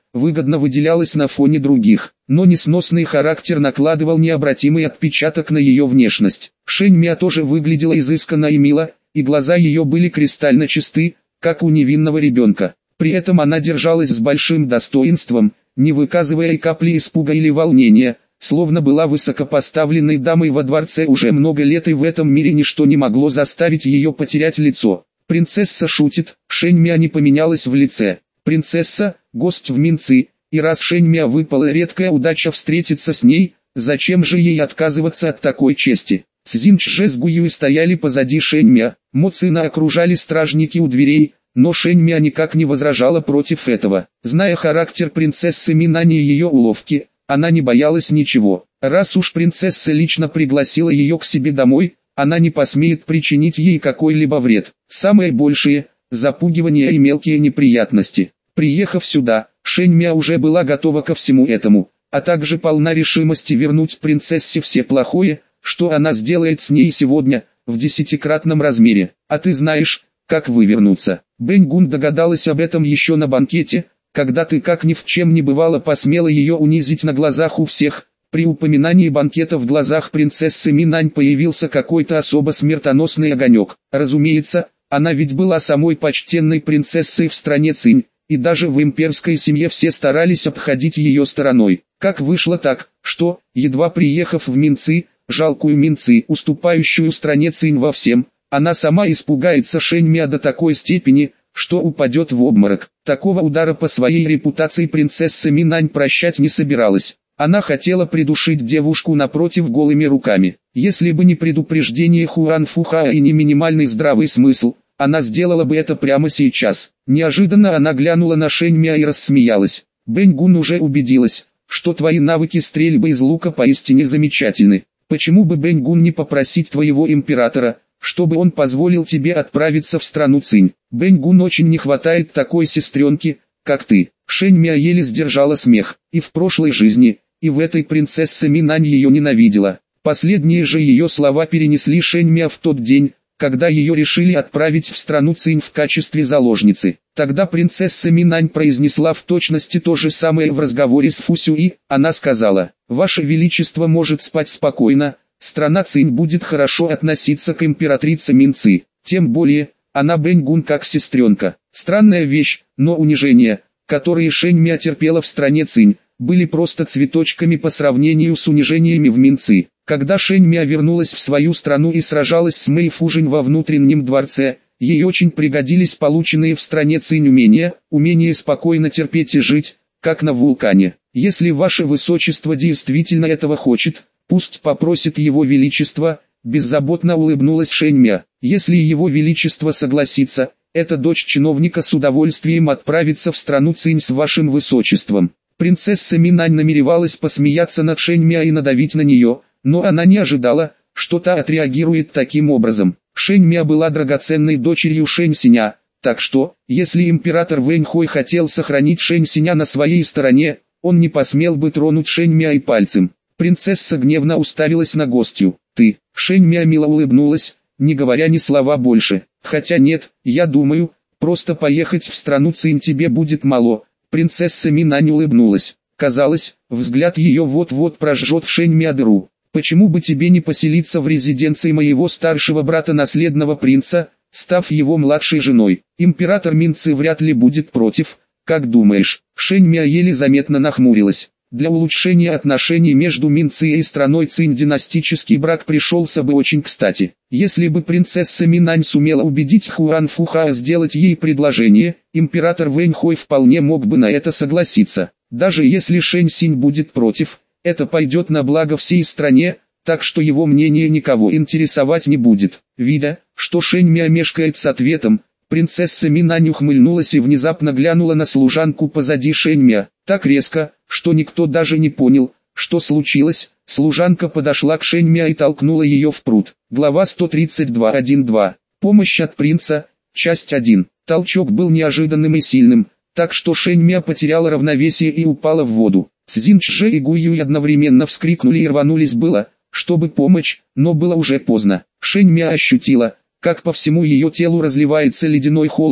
выгодно выделялась на фоне других, но несносный характер накладывал необратимый отпечаток на ее внешность. Шэнь Мя тоже выглядела изысканно и мило, и глаза ее были кристально чисты, как у невинного ребенка. При этом она держалась с большим достоинством, не выказывая и капли испуга или волнения, словно была высокопоставленной дамой во дворце уже много лет, и в этом мире ничто не могло заставить ее потерять лицо. Принцесса шутит, Шэнь Мя не поменялась в лице. Принцесса – гость в Минци, и раз Шэнь Мя выпала редкая удача встретиться с ней, зачем же ей отказываться от такой чести? Цзин Чжэ с Гуюй стояли позади Шэнь Мя, Мо Цина окружали стражники у дверей, но Шэнь Мя никак не возражала против этого. Зная характер принцессы Минань и ее уловки, она не боялась ничего. Раз уж принцесса лично пригласила ее к себе домой, она не посмеет причинить ей какой-либо вред. Самые большие – запугивания и мелкие неприятности. Приехав сюда, Шэнь Мя уже была готова ко всему этому, а также полна решимости вернуть принцессе все плохое, что она сделает с ней сегодня, в десятикратном размере. А ты знаешь, как вывернуться. Бэнь Гун догадалась об этом еще на банкете, когда ты как ни в чем не бывало посмела ее унизить на глазах у всех. При упоминании банкета в глазах принцессы Минань появился какой-то особо смертоносный огонек. Разумеется, она ведь была самой почтенной принцессой в стране Цинь, и даже в имперской семье все старались обходить ее стороной. Как вышло так, что, едва приехав в Минци, жалкую Минци, уступающую стране Цинь во всем, она сама испугается Шэнь Мя до такой степени, что упадет в обморок. Такого удара по своей репутации принцесса Минань прощать не собиралась. Она хотела придушить девушку напротив голыми руками. Если бы не предупреждение Хуан Фухаа и не минимальный здравый смысл, она сделала бы это прямо сейчас. Неожиданно она глянула на Шэнь Мя и рассмеялась. Бэнь Гун уже убедилась, что твои навыки стрельбы из лука поистине замечательны. Почему бы Бэнь Гун не попросить твоего императора, чтобы он позволил тебе отправиться в страну Цинь? Бэнь Гун очень не хватает такой сестренки, как ты. Шэнь Мя еле сдержала смех. И в прошлой жизни, и в этой принцессе Минань ее ненавидела. Последние же ее слова перенесли Шэнь Мя в тот день, когда ее решили отправить в страну Цинь в качестве заложницы. Тогда принцесса Минань произнесла в точности то же самое в разговоре с Фу Сюи. Она сказала: «Ваше Величество может спать спокойно, страна Цинь будет хорошо относиться к императрице Минци, тем более, она Бэнь Гун как сестренка». Странная вещь, но унижения, которые Шэнь Мя терпела в стране Цинь, были просто цветочками по сравнению с унижениями в Минци. Когда Шэнь Мя вернулась в свою страну и сражалась с Мэй Фужинь во внутреннем дворце, ей очень пригодились полученные в стране Цинь умения, умение спокойно терпеть и жить, как на вулкане. Если ваше высочество действительно этого хочет, пусть попросит его величество, беззаботно улыбнулась Шэнь Мя. Если его величество согласится, эта дочь чиновника с удовольствием отправится в страну Цинь с вашим высочеством. Принцесса Минань намеревалась посмеяться над Шэнь Мя и надавить на нее, но она не ожидала, что та отреагирует таким образом. Шэнь Мя была драгоценной дочерью Шэнь Синя, так что, если император Вэнь Хой хотел сохранить Шэнь Синя на своей стороне, он не посмел бы тронуть Шэнь Мя и пальцем. Принцесса гневно уставилась на гостью. «Ты», Шэнь Мя мило улыбнулась, не говоря ни слова больше. «Хотя нет, я думаю, просто поехать в страну Цинь тебе будет мало». Принцесса Минань улыбнулась. Казалось, взгляд ее вот-вот прожжет в Шэнь Мя дыру. «Почему бы тебе не поселиться в резиденции моего старшего брата наследного принца, став его младшей женой? Император Минци вряд ли будет против, как думаешь?» Шэнь Мя еле заметно нахмурилась. Для улучшения отношений между Минци и страной Цинь династический брак пришелся бы очень кстати. Если бы принцесса Минань сумела убедить Хуан Фухаа сделать ей предложение, император Вэнь Хой вполне мог бы на это согласиться. Даже если Шэнь Синь будет против, это пойдет на благо всей стране, так что его мнение никого интересовать не будет. Видя, что Шэнь Мя мешкает с ответом, принцесса Минань ухмыльнулась и внезапно глянула на служанку позади Шэнь Мя, так резко, что никто даже не понял, что случилось. Служанка подошла к Шэнь Мя и толкнула ее в пруд. Глава сто тридцать два точка один.два. Помощь от принца. Часть один. Толчок был неожиданным и сильным, так что Шэнь Мя потеряла равновесие и упала в воду. Цзин Чжэ и Гуюй одновременно вскрикнули и рванулись было, чтобы помочь, но было уже поздно. Шэнь Мя ощутила, как по всему ее телу разливается ледяной холод,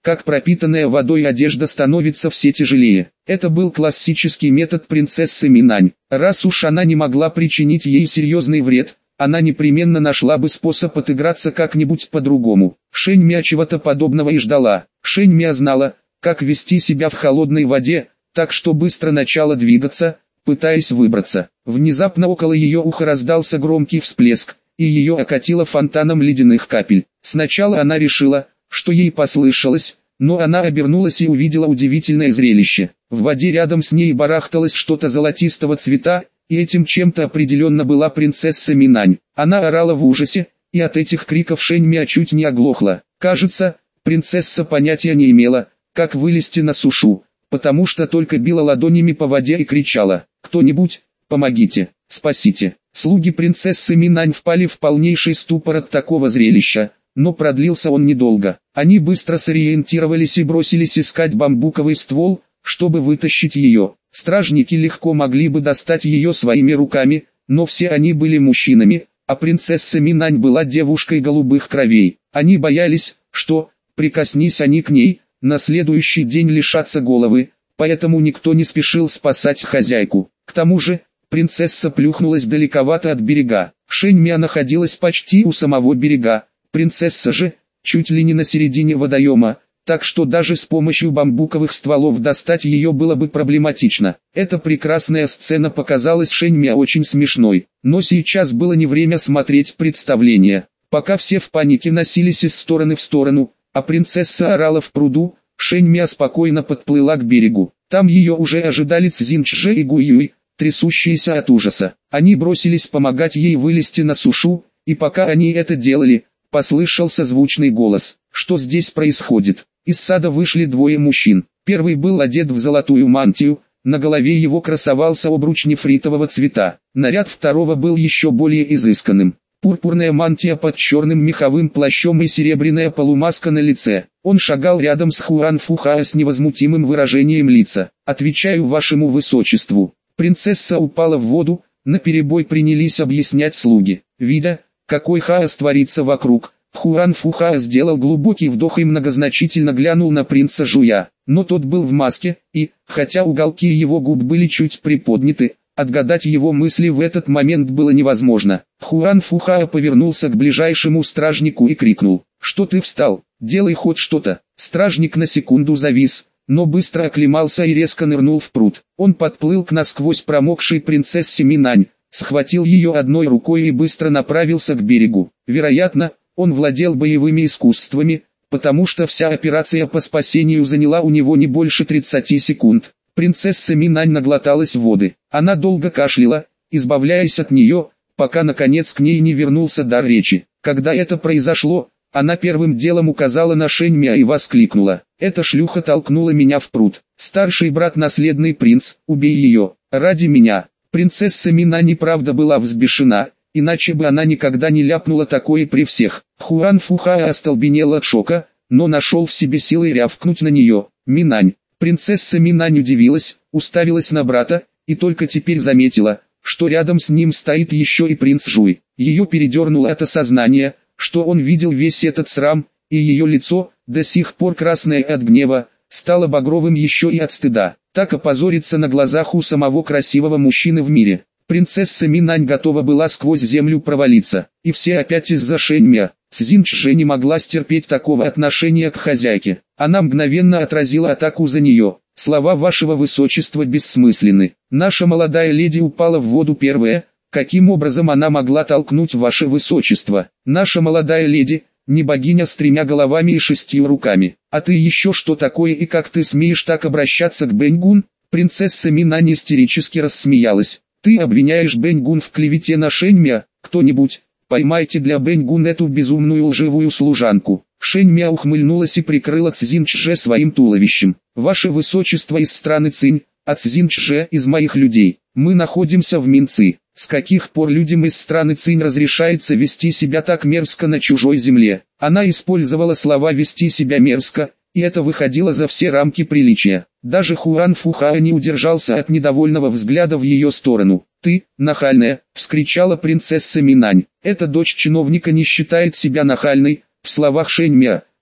как пропитанная водой одежда становится все тяжелее. Это был классический метод принцессы Минань. Раз уж она не могла причинить ей серьезный вред, она непременно нашла бы способ отыграться как-нибудь по-другому. Шэнь Мя чего-то подобного и ждала. Шэнь Мя знала, как вести себя в холодной воде, так что быстро начала двигаться, пытаясь выбраться. Внезапно около ее уха раздался громкий всплеск, и ее окатило фонтаном ледяных капель. Сначала она решила, что ей послышалось, но она обернулась и увидела удивительное зрелище. В воде рядом с ней барахталось что-то золотистого цвета, и этим чем-то определенно была принцесса Минань. Она орала в ужасе, и от этих криков Шэнь Мя чуть не оглохла. Кажется, принцесса понятия не имела, как вылезти на сушу, потому что только била ладонями по воде и кричала: «Кто-нибудь, помогите, спасите!». Слуги принцессы Минань впали в полнейший ступор от такого зрелища, но продлился он недолго. Они быстро сориентировались и бросились искать бамбуковый ствол, чтобы вытащить ее. Стражники легко могли бы достать ее своими руками, но все они были мужчинами, а принцесса Минань была девушкой голубых кровей. Они боялись, что, прикоснись они к ней, на следующий день лишатся головы, поэтому никто не спешил спасать хозяйку. К тому же, принцесса плюхнулась далековато от берега. Шэнь Мя находилась почти у самого берега, принцесса же, чуть ли не на середине водоема, так что даже с помощью бамбуковых стволов достать ее было бы проблематично. Эта прекрасная сцена показалась Шэнь Мя очень смешной, но сейчас было не время смотреть представление. Пока все в панике носились из стороны в сторону, а принцесса орала в пруду, Шэнь Мя спокойно подплыла к берегу. Там ее уже ожидали Цзин Чжэ и Гу Юй, трясущиеся от ужаса. Они бросились помогать ей вылезти на сушу, и пока они это делали, послышался звучный голос: «Что здесь происходит?» Из сада вышли двое мужчин. Первый был одет в золотую мантию, на голове его красовался обруч нефритового цвета. Наряд второго был еще более изысканным. Пурпурная мантия под черным меховым плащом и серебряная полумаска на лице. Он шагал рядом с Хуан Фухао с невозмутимым выражением лица. «Отвечаю вашему высочеству». Принцесса упала в воду, наперебой принялись объяснять слуги. Видя, какой хаос творится вокруг, Хуан Фухао сделал глубокий вдох и многозначительно глянул на принца Жуя. Но тот был в маске, и, хотя уголки его губ были чуть приподняты, отгадать его мысли в этот момент было невозможно. Хуан Фухао повернулся к ближайшему стражнику и крикнул: «Что ты встал? Делай хоть что-то». Стражник на секунду завис, но быстро оклемался и резко нырнул в пруд. Он подплыл к насквозь промокшей принцессе Минань, схватил ее одной рукой и быстро направился к берегу. Вероятно, он владел боевыми искусствами, потому что вся операция по спасению заняла у него не больше тридцати секунд. Принцесса Минань наглоталась воды. Она долго кашляла, избавляясь от нее, пока наконец к ней не вернулся дар речи. Когда это произошло, она первым делом указала на Шэнь Мя и воскликнула: «Эта шлюха толкнула меня в пруд. Старший брат наследный принц, убей ее, ради меня». Принцесса Минань и правда была взбешена, иначе бы она никогда не ляпнула такое при всех. Хуан Фухао остолбенел от шока, но нашел в себе силы рявкнуть на нее: «Минань». Принцесса Минань удивилась, уставилась на брата, и только теперь заметила, что рядом с ним стоит еще и принц Жуй. Ее передернуло от осознания, что он видел весь этот срам, и ее лицо, до сих пор красное от гнева, стало багровым еще и от стыда. Так опозориться на глазах у самого красивого мужчины в мире. Принцесса Минань готова была сквозь землю провалиться, и все опять из-за Шэнь Мя. Цзин Чжэ не могла стерпеть такого отношения к хозяйке. Она мгновенно отразила атаку за нее. «Слова вашего высочества бессмысленны. Наша молодая леди упала в воду первая. Каким образом она могла толкнуть ваше высочество? Наша молодая леди, не богиня с тремя головами и шестью руками. А ты еще что такое и как ты смеешь так обращаться к Бэньгун?» Принцесса Минань истерически рассмеялась. «Ты обвиняешь Бэньгун в клевете на Шэнь Мя? Кто-нибудь, поймайте для Бэньгун эту безумную лживую служанку». Шэнь Мя ухмыльнулась и прикрыла Цзин Чжэ своим туловищем. «Ваше высочество из страны Цинь, а Цзин Чжэ из моих людей. Мы находимся в Минци. С каких пор людям из страны Цинь разрешается вести себя так мерзко на чужой земле?» Она использовала слова «вести себя мерзко», и это выходило за все рамки приличия. Даже Хуан Фухао не удержался от недовольного взгляда в ее сторону. «Ты, нахальная!» — вскричала принцесса Минань. «Эта дочь чиновника не считает себя нахальной». В словах Шэнь Мя,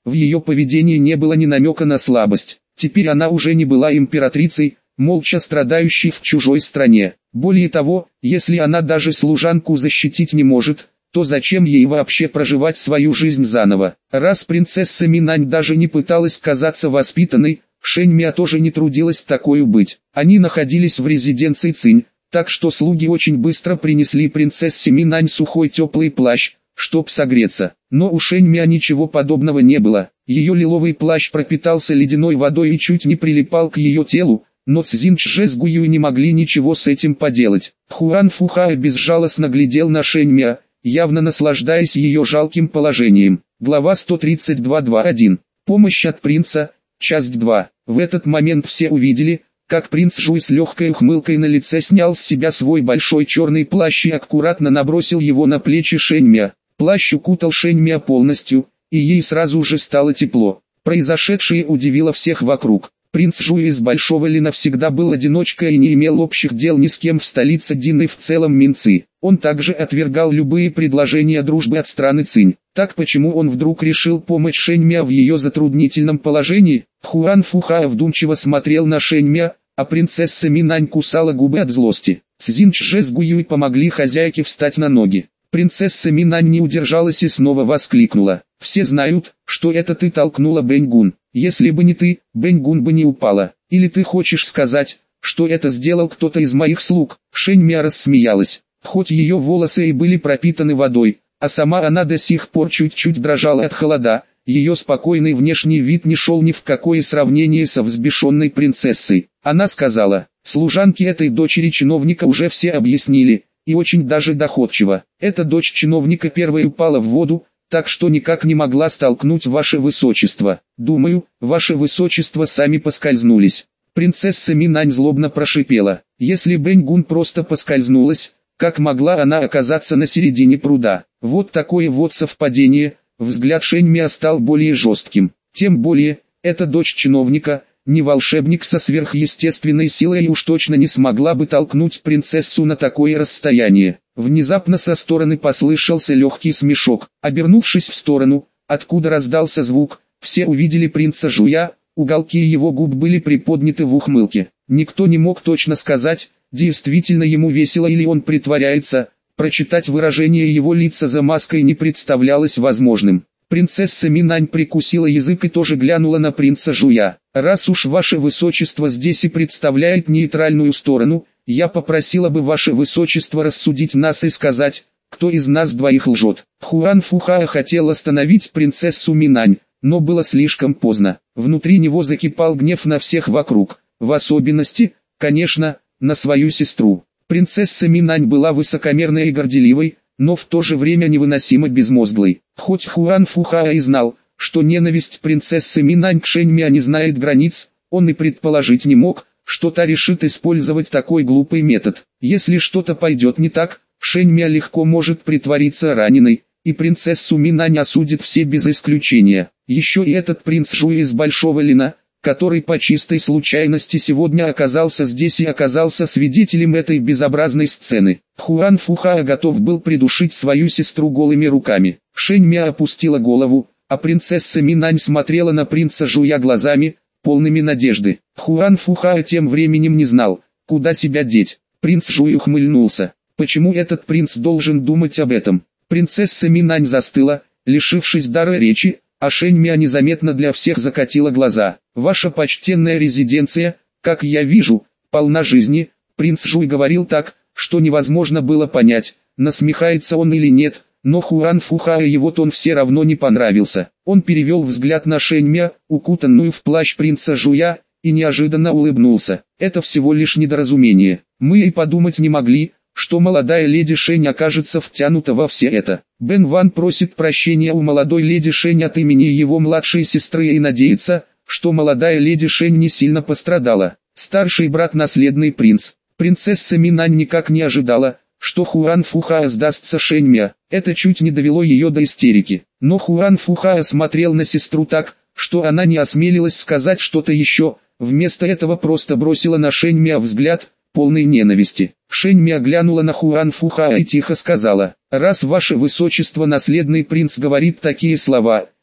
в ее поведении не было ни намека на слабость. Теперь она уже не была императрицей, молча страдающей в чужой стране. Более того, если она даже служанку защитить не может, то зачем ей вообще проживать свою жизнь заново? Раз принцесса Минань даже не пыталась казаться воспитанной, Шэньмя тоже не трудилась такой быть. Они находились в резиденции Цинь, так что слуги очень быстро принесли принцессе Минань сухой теплый плащ, чтоб согреться. Но у Шэньмя ничего подобного не было. Ее лиловый плащ пропитался ледяной водой и чуть не прилипал к ее телу, но Цзиньчжэ с Гуюй не могли ничего с этим поделать. Хуан Фухао безжалостно глядел на Шэньмя, явно наслаждаясь ее жалким положением. Глава сто тридцать два точка один. Помощь от принца, часть два. В этот момент все увидели, как принц Жуй с легкой ухмылкой на лице снял с себя свой большой черный плащ и аккуратно набросил его на плечи Шэньмя. Плащ укутал Шэньмя полностью, и ей сразу же стало тепло. Произошедшее удивило всех вокруг. Принц Жуй из Большого Ли навсегда был одиночкой и не имел общих дел ни с кем в столице Дин и в целом Минци. Он также отвергал любые предложения дружбы от страны Цинь. Так почему он вдруг решил помочь Шэньмя в ее затруднительном положении? Хуан Фухао вдумчиво смотрел на Шэньмя, а принцесса Минань кусала губы от злости. Цзиньчжэ с Гуюй помогли хозяйке встать на ноги. Принцесса Минань не удержалась и снова воскликнула. «Все знают, что это ты толкнула Бэньгун. Если бы не ты, Бэньгун бы не упала. Или ты хочешь сказать, что это сделал кто-то из моих слуг?» Шэньмя рассмеялась. Хоть ее волосы и были пропитаны водой, а сама она до сих пор чуть-чуть дрожала от холода, ее спокойный внешний вид не шел ни в какое сравнение со взбешенной принцессой. Она сказала: «Служанки этой дочери чиновника уже все объяснили, и очень даже доходчиво. Эта дочь чиновника первой упала в воду, так что никак не могла столкнуть ваше высочество. Думаю, ваше высочество сами поскользнулись». Принцесса Минань злобно прошипела: «Если Бэньгун просто поскользнулась, как могла она оказаться на середине пруда?» Вот такое вот совпадение. Взгляд Шэньмя стал более жестким. Тем более, эта дочь чиновника, не волшебник со сверхъестественной силой и уж точно не смогла бы толкнуть принцессу на такое расстояние. Внезапно со стороны послышался легкий смешок. Обернувшись в сторону, откуда раздался звук, все увидели принца Жуя, уголки его губ были приподняты в ухмылке. Никто не мог точно сказать, действительно ему весело или он притворяется. Прочитать выражение его лица за маской не представлялось возможным. Принцесса Минань прикусила язык и тоже глянула на принца Жуя. «Раз уж ваше высочество здесь и представляет нейтральную сторону, я попросила бы ваше высочество рассудить нас и сказать, кто из нас двоих лжет». Хуан Фухао хотел остановить принцессу Минань, но было слишком поздно. Внутри него закипал гнев на всех вокруг, в особенности, конечно, на свою сестру. Принцесса Минань была высокомерной и горделивой, но в то же время невыносимо безмозглой. Хоть Хуан Фухао и знал, что ненависть принцессы Минань к Шэньмя не знает границ, он и предположить не мог, что та решит использовать такой глупый метод. Если что-то пойдет не так, Шэньмя легко может притвориться раненой, и принцессу Минань осудит все без исключения. Еще и этот принц Жуй из Большого Лина, который по чистой случайности сегодня оказался здесь и оказался свидетелем этой безобразной сцены. Хуан Фухао готов был придушить свою сестру голыми руками. Шэньмя опустила голову, а принцесса Минань смотрела на принца Жуя глазами, полными надежды. Хуан Фухао тем временем не знал, куда себя деть. Принц Жуй ухмыльнулся. Почему этот принц должен думать об этом? Принцесса Минань застыла, лишившись дара речи, а Шэньмя незаметно для всех закатила глаза. «Ваша почтенная резиденция, как я вижу, полна жизни». Принц Жуй говорил так, что невозможно было понять, насмехается он или нет, но Хуан Фухао его тон все равно не понравился. Он перевел взгляд на Шэньмя, укутанную в плащ принца Жуя, и неожиданно улыбнулся. «Это всего лишь недоразумение. Мы и подумать не могли, что молодая леди Шэнь окажется втянута во все это. Бен Ван просит прощения у молодой леди Шэнь от имени его младшей сестры и надеется, что молодая леди Шэнь не сильно пострадала. Старший брат наследный принц». Принцесса Минань никак не ожидала, что Хуан Фухао сдастся Шэньмя. Это чуть не довело ее до истерики. Но Хуан Фухао смотрел на сестру так, что она не осмелилась сказать что-то еще, вместо этого просто бросила на Шэньмя взгляд, полной ненависти. Шэньмя глянула на Хуан Фухао и тихо сказала: «Раз ваше высочество наследный принц говорит такие слова,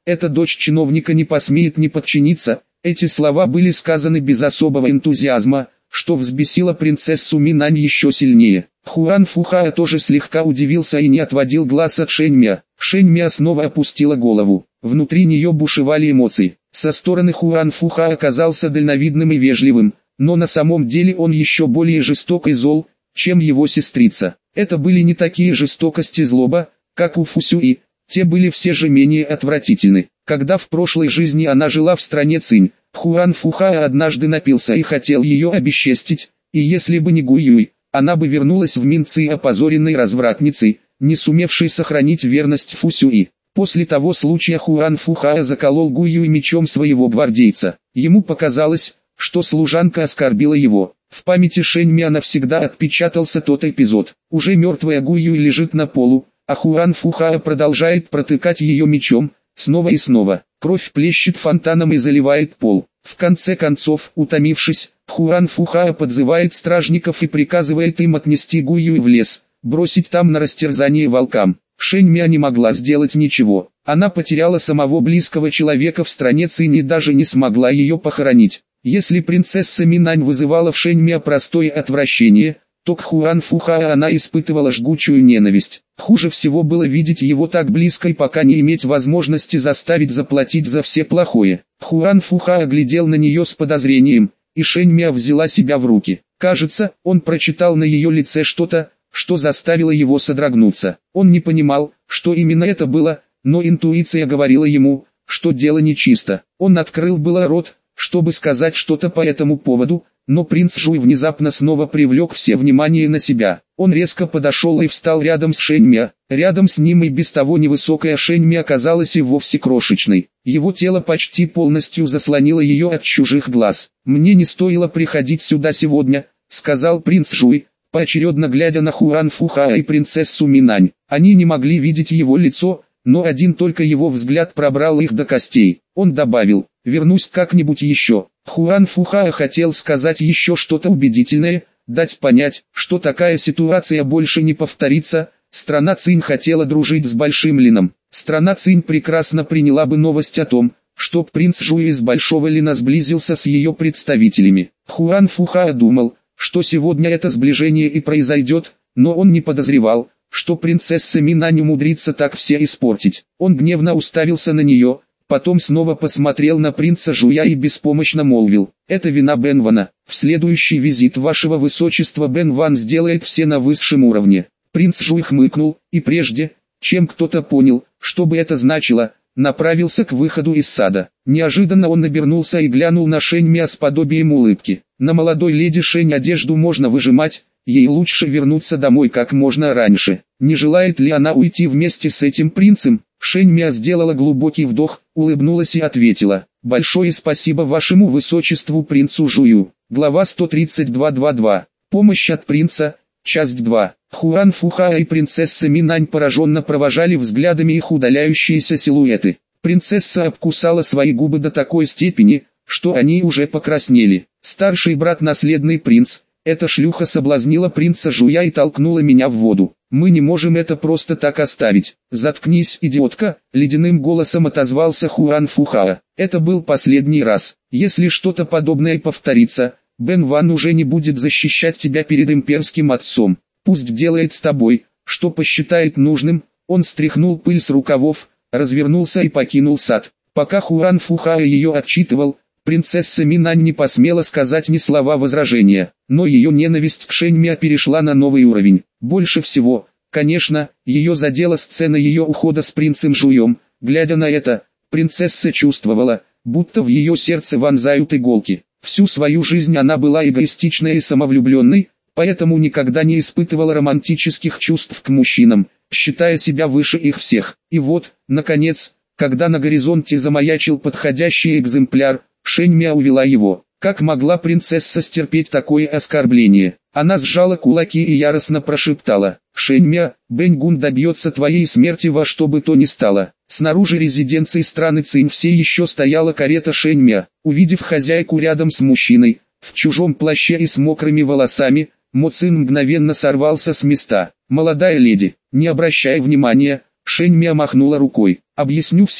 эта дочь чиновника не посмеет не подчиниться. Эти слова были сказаны без особого энтузиазма, что взбесило принцессу Минань еще сильнее. Хуан Фухао тоже слегка удивился и не отводил глаз от Шэньмя. Шэньмя снова опустила голову. Внутри нее бушевали эмоции. Со стороны Хуан Фухао оказался дальновидным и вежливым, но на самом деле он еще более жесток и зол, чем его сестрица. Это были не такие жестокости и злоба, как у Фусюи, те были все же менее отвратительны. Когда в прошлой жизни она жила в стране Цинь, Хуан Фухао однажды напился и хотел ее обесчестить, и если бы не Гуюй, она бы вернулась в Минци опозоренной развратницей, не сумевшей сохранить верность Фусюи. После того случая Хуан Фухао заколол Гуюй мечом своего гвардейца. Ему показалось, что служанка оскорбила его. В памяти Шэньмя навсегда отпечатался тот эпизод. Уже мертвая Гуюй лежит на полу, а Хуан Фухао продолжает протыкать ее мечом, снова и снова. Кровь плещет фонтаном и заливает пол. В конце концов, утомившись, Хуан Фухао подзывает стражников и приказывает им отнести Гуюй в лес, бросить там на растерзание волкам. Шэньмя не могла сделать ничего. Она потеряла самого близкого человека в стране Цинь и даже не смогла ее похоронить. Если принцесса Минань вызывала в Шэньмя простое отвращение, то к Хуан Фухао она испытывала жгучую ненависть. Хуже всего было видеть его так близко и пока не иметь возможности заставить заплатить за все плохое. Хуан Фухао глядел на нее с подозрением, и Шэньмя взяла себя в руки. Кажется, он прочитал на ее лице что-то, что заставило его содрогнуться. Он не понимал, что именно это было, но интуиция говорила ему, что дело нечисто. Он открыл было рот, чтобы сказать что-то по этому поводу, но принц Жуй внезапно снова привлек все внимание на себя. Он резко подошел и встал рядом с Шэньмя. Рядом с ним и без того невысокая Шэньмя оказалась и вовсе крошечной. Его тело почти полностью заслонило ее от чужих глаз. «Мне не стоило приходить сюда сегодня», — сказал принц Жуй, поочередно глядя на Хуан Фухао и принцессу Минань. Они не могли видеть его лицо, но один только его взгляд пробрал их до костей. Он добавил: «Вернусь как-нибудь еще». Хуан Фухао хотел сказать еще что-то убедительное, дать понять, что такая ситуация больше не повторится. Страна Цинь хотела дружить с Большим Лином. Страна Цинь прекрасно приняла бы новость о том, что принц Жуй из Большого Лина сблизился с ее представителями. Хуан Фухао думал, что сегодня это сближение и произойдет, но он не подозревал, что принцесса Минань умудрится так все испортить. Он гневно уставился на нее, потом снова посмотрел на принца Жуя и беспомощно молвил: «Это вина Бен Вана. В следующий визит вашего высочества Бен Ван сделает все на высшем уровне». Принц Жуй хмыкнул, и прежде, чем кто-то понял, что бы это значило, направился к выходу из сада. Неожиданно он обернулся и глянул на Шэньмя с подобием улыбки. На молодой леди Шэнь одежду можно выжимать, ей лучше вернуться домой как можно раньше. Не желает ли она уйти вместе с этим принцем? Шэньмя сделала глубокий вдох, улыбнулась и ответила: «Большое спасибо вашему высочеству принцу Жую». Глава сто тридцать два двадцать два. Помощь от принца. Часть два. Хуан Фухао и принцесса Минань пораженно провожали взглядами их удаляющиеся силуэты. Принцесса обкусала свои губы до такой степени, что они уже покраснели. Старший брат наследный принц, эта шлюха соблазнила принца Жуя и толкнула меня в воду. Мы не можем это просто так оставить. Заткнись, идиотка, ледяным голосом отозвался Хуан Фухао. Это был последний раз. Если что-то подобное повторится, Бен Ван уже не будет защищать тебя перед имперским отцом. Пусть делает с тобой, что посчитает нужным. Он стряхнул пыль с рукавов, развернулся и покинул сад. Пока Хуан Фухао ее отчитывал, принцесса Минань не посмела сказать ни слова возражения, но ее ненависть к Шэньмя перешла на новый уровень. Больше всего, конечно, ее задела сцена ее ухода с принцем Жуем. Глядя на это, принцесса чувствовала, будто в ее сердце вонзают иголки. Всю свою жизнь она была эгоистичной и самовлюбленной, поэтому никогда не испытывала романтических чувств к мужчинам, считая себя выше их всех. И вот, наконец, когда на горизонте замаячил подходящий экземпляр, Шэньмя увела его. Как могла принцесса стерпеть такое оскорбление? Она сжала кулаки и яростно прошептала: «Шэньмя, Бэньгун добьется твоей смерти во что бы то ни стало». Снаружи резиденции страны Цинь все еще стояла карета Шэньмя. Увидев хозяйку рядом с мужчиной, в чужом плаще и с мокрыми волосами, Мо Цин мгновенно сорвался с места. «Молодая леди, не обращай внимания», Шэньмя махнула рукой. «Объясню все,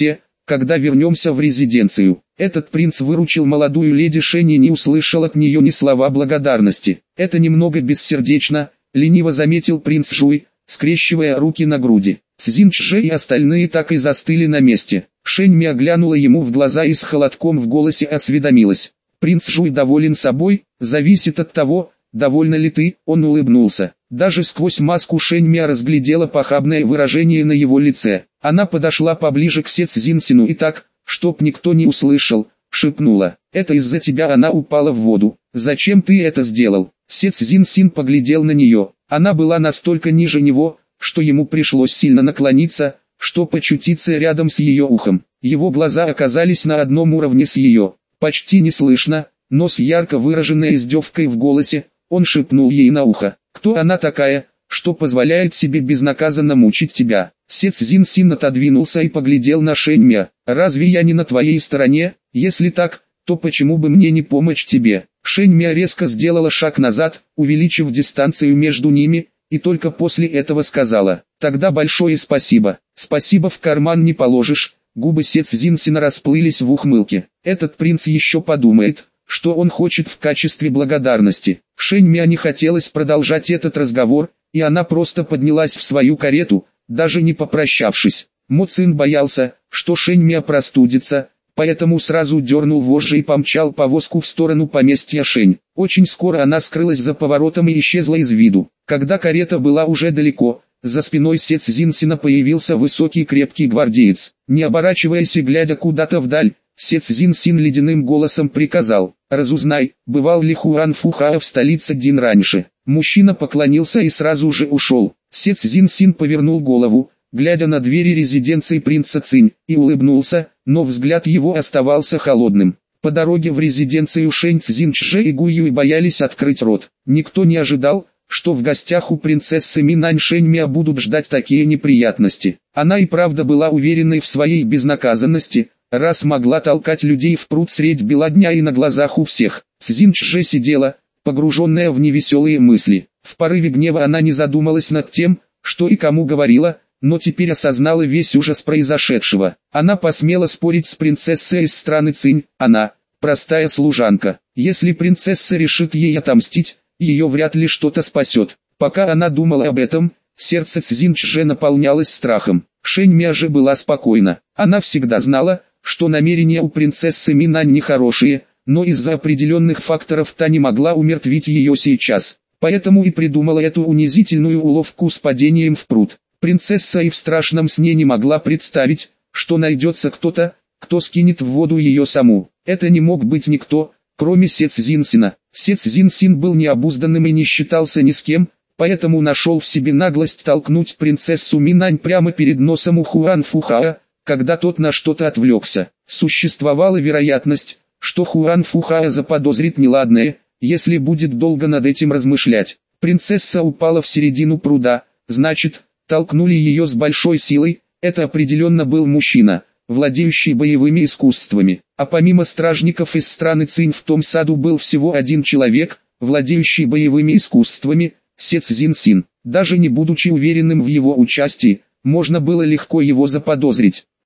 когда вернемся в резиденцию. Этот принц выручил молодую леди Шень и не услышал от нее ни слова благодарности. Это немного бессердечно, лениво заметил принц Жуй, скрещивая руки на груди. Цзин Чжэ и остальные так и застыли на месте. Шень Ми оглянула ему в глаза и с холодком в голосе осведомилась. «Принц Жуй доволен собой, зависит от того, довольна ли ты?» Он улыбнулся. Даже сквозь маску Шень Ми разглядела похабное выражение на его лице. Она подошла поближе к Се Цзиньсину и так, чтоб никто не услышал, шепнула. «Это из-за тебя она упала в воду. Зачем ты это сделал?» Се Цзиньсин поглядел на нее. Она была настолько ниже него, что ему пришлось сильно наклониться, чтобы очутиться рядом с ее ухом. Его глаза оказались на одном уровне с ее. Почти неслышно, но с ярко выраженной издевкой в голосе, он шепнул ей на ухо. «Кто она такая, что позволяет себе безнаказанно мучить тебя?» Се Цзиньсин отодвинулся и поглядел на Шень Ми. «Разве я не на твоей стороне? Если так, то почему бы мне не помочь тебе?» Шень Ми резко сделала шаг назад, увеличив дистанцию между ними, и только после этого сказала: «Тогда большое спасибо». «Спасибо в карман не положишь». Губы Се Цзиньсина расплылись в ухмылке. «Этот принц еще подумает, что он хочет в качестве благодарности». Шень Ми не хотелось продолжать этот разговор, и она просто поднялась в свою карету, даже не попрощавшись. Мо Цин боялся, что Шень Ми простудится, поэтому сразу дернул вожжи и помчал повозку в сторону поместья Шень. Очень скоро она скрылась за поворотом и исчезла из виду. Когда карета была уже далеко, за спиной Се Цзиньсина появился высокий крепкий гвардеец. Не оборачиваясь и глядя куда-то вдаль, Се Цзиньсин ледяным голосом приказал: «Разузнай, бывал ли Хуан Фухао в столице день раньше». Мужчина поклонился и сразу же ушел. Се Цзиньсин повернул голову, глядя на двери резиденции принца Цинь, и улыбнулся, но взгляд его оставался холодным. По дороге в резиденцию Шэнь Цзин Чжэ и Гуй Юй боялись открыть рот. Никто не ожидал, что в гостях у принцессы Минань Шэнь Мя будут ждать такие неприятности. Она и правда была уверенной в своей безнаказанности, раз могла толкать людей в пруд средь бела дня и на глазах у всех. Цзин Чжэ сидела, погруженная в невеселые мысли. В порыве гнева она не задумалась над тем, что и кому говорила, но теперь осознала весь ужас произошедшего. Она посмела спорить с принцессой из страны Цинь. Она, простая служанка. Если принцесса решит ей отомстить, ее вряд ли что-то спасет. Пока она думала об этом, сердце Цзин Чжэ наполнялось страхом. Шэнь Мя же была спокойна. Она всегда знала, что намерения у принцессы Минань нехорошие, но из-за определенных факторов та не могла умертвить ее сейчас. Поэтому и придумала эту унизительную уловку с падением в пруд. Принцесса и в страшном сне не могла представить, что найдется кто-то, кто скинет в воду ее саму. Это не мог быть никто, кроме Се Цзиньсина. Се Цзиньсин был необузданным и не считался ни с кем, поэтому нашел в себе наглость толкнуть принцессу Минань прямо перед носом у Хуан Фухао, когда тот на что-то отвлекся. Существовала вероятность, что Хуан Фухао заподозрит неладное, если будет долго над этим размышлять. Принцесса упала в середину пруда, значит, толкнули ее с большой силой. Это определенно был мужчина, владеющий боевыми искусствами. А помимо стражников из страны Цинь в том саду был всего один человек, владеющий боевыми искусствами, Се Цзиньсин. Даже не будучи уверенным в его участии, можно было легко его заподозрить.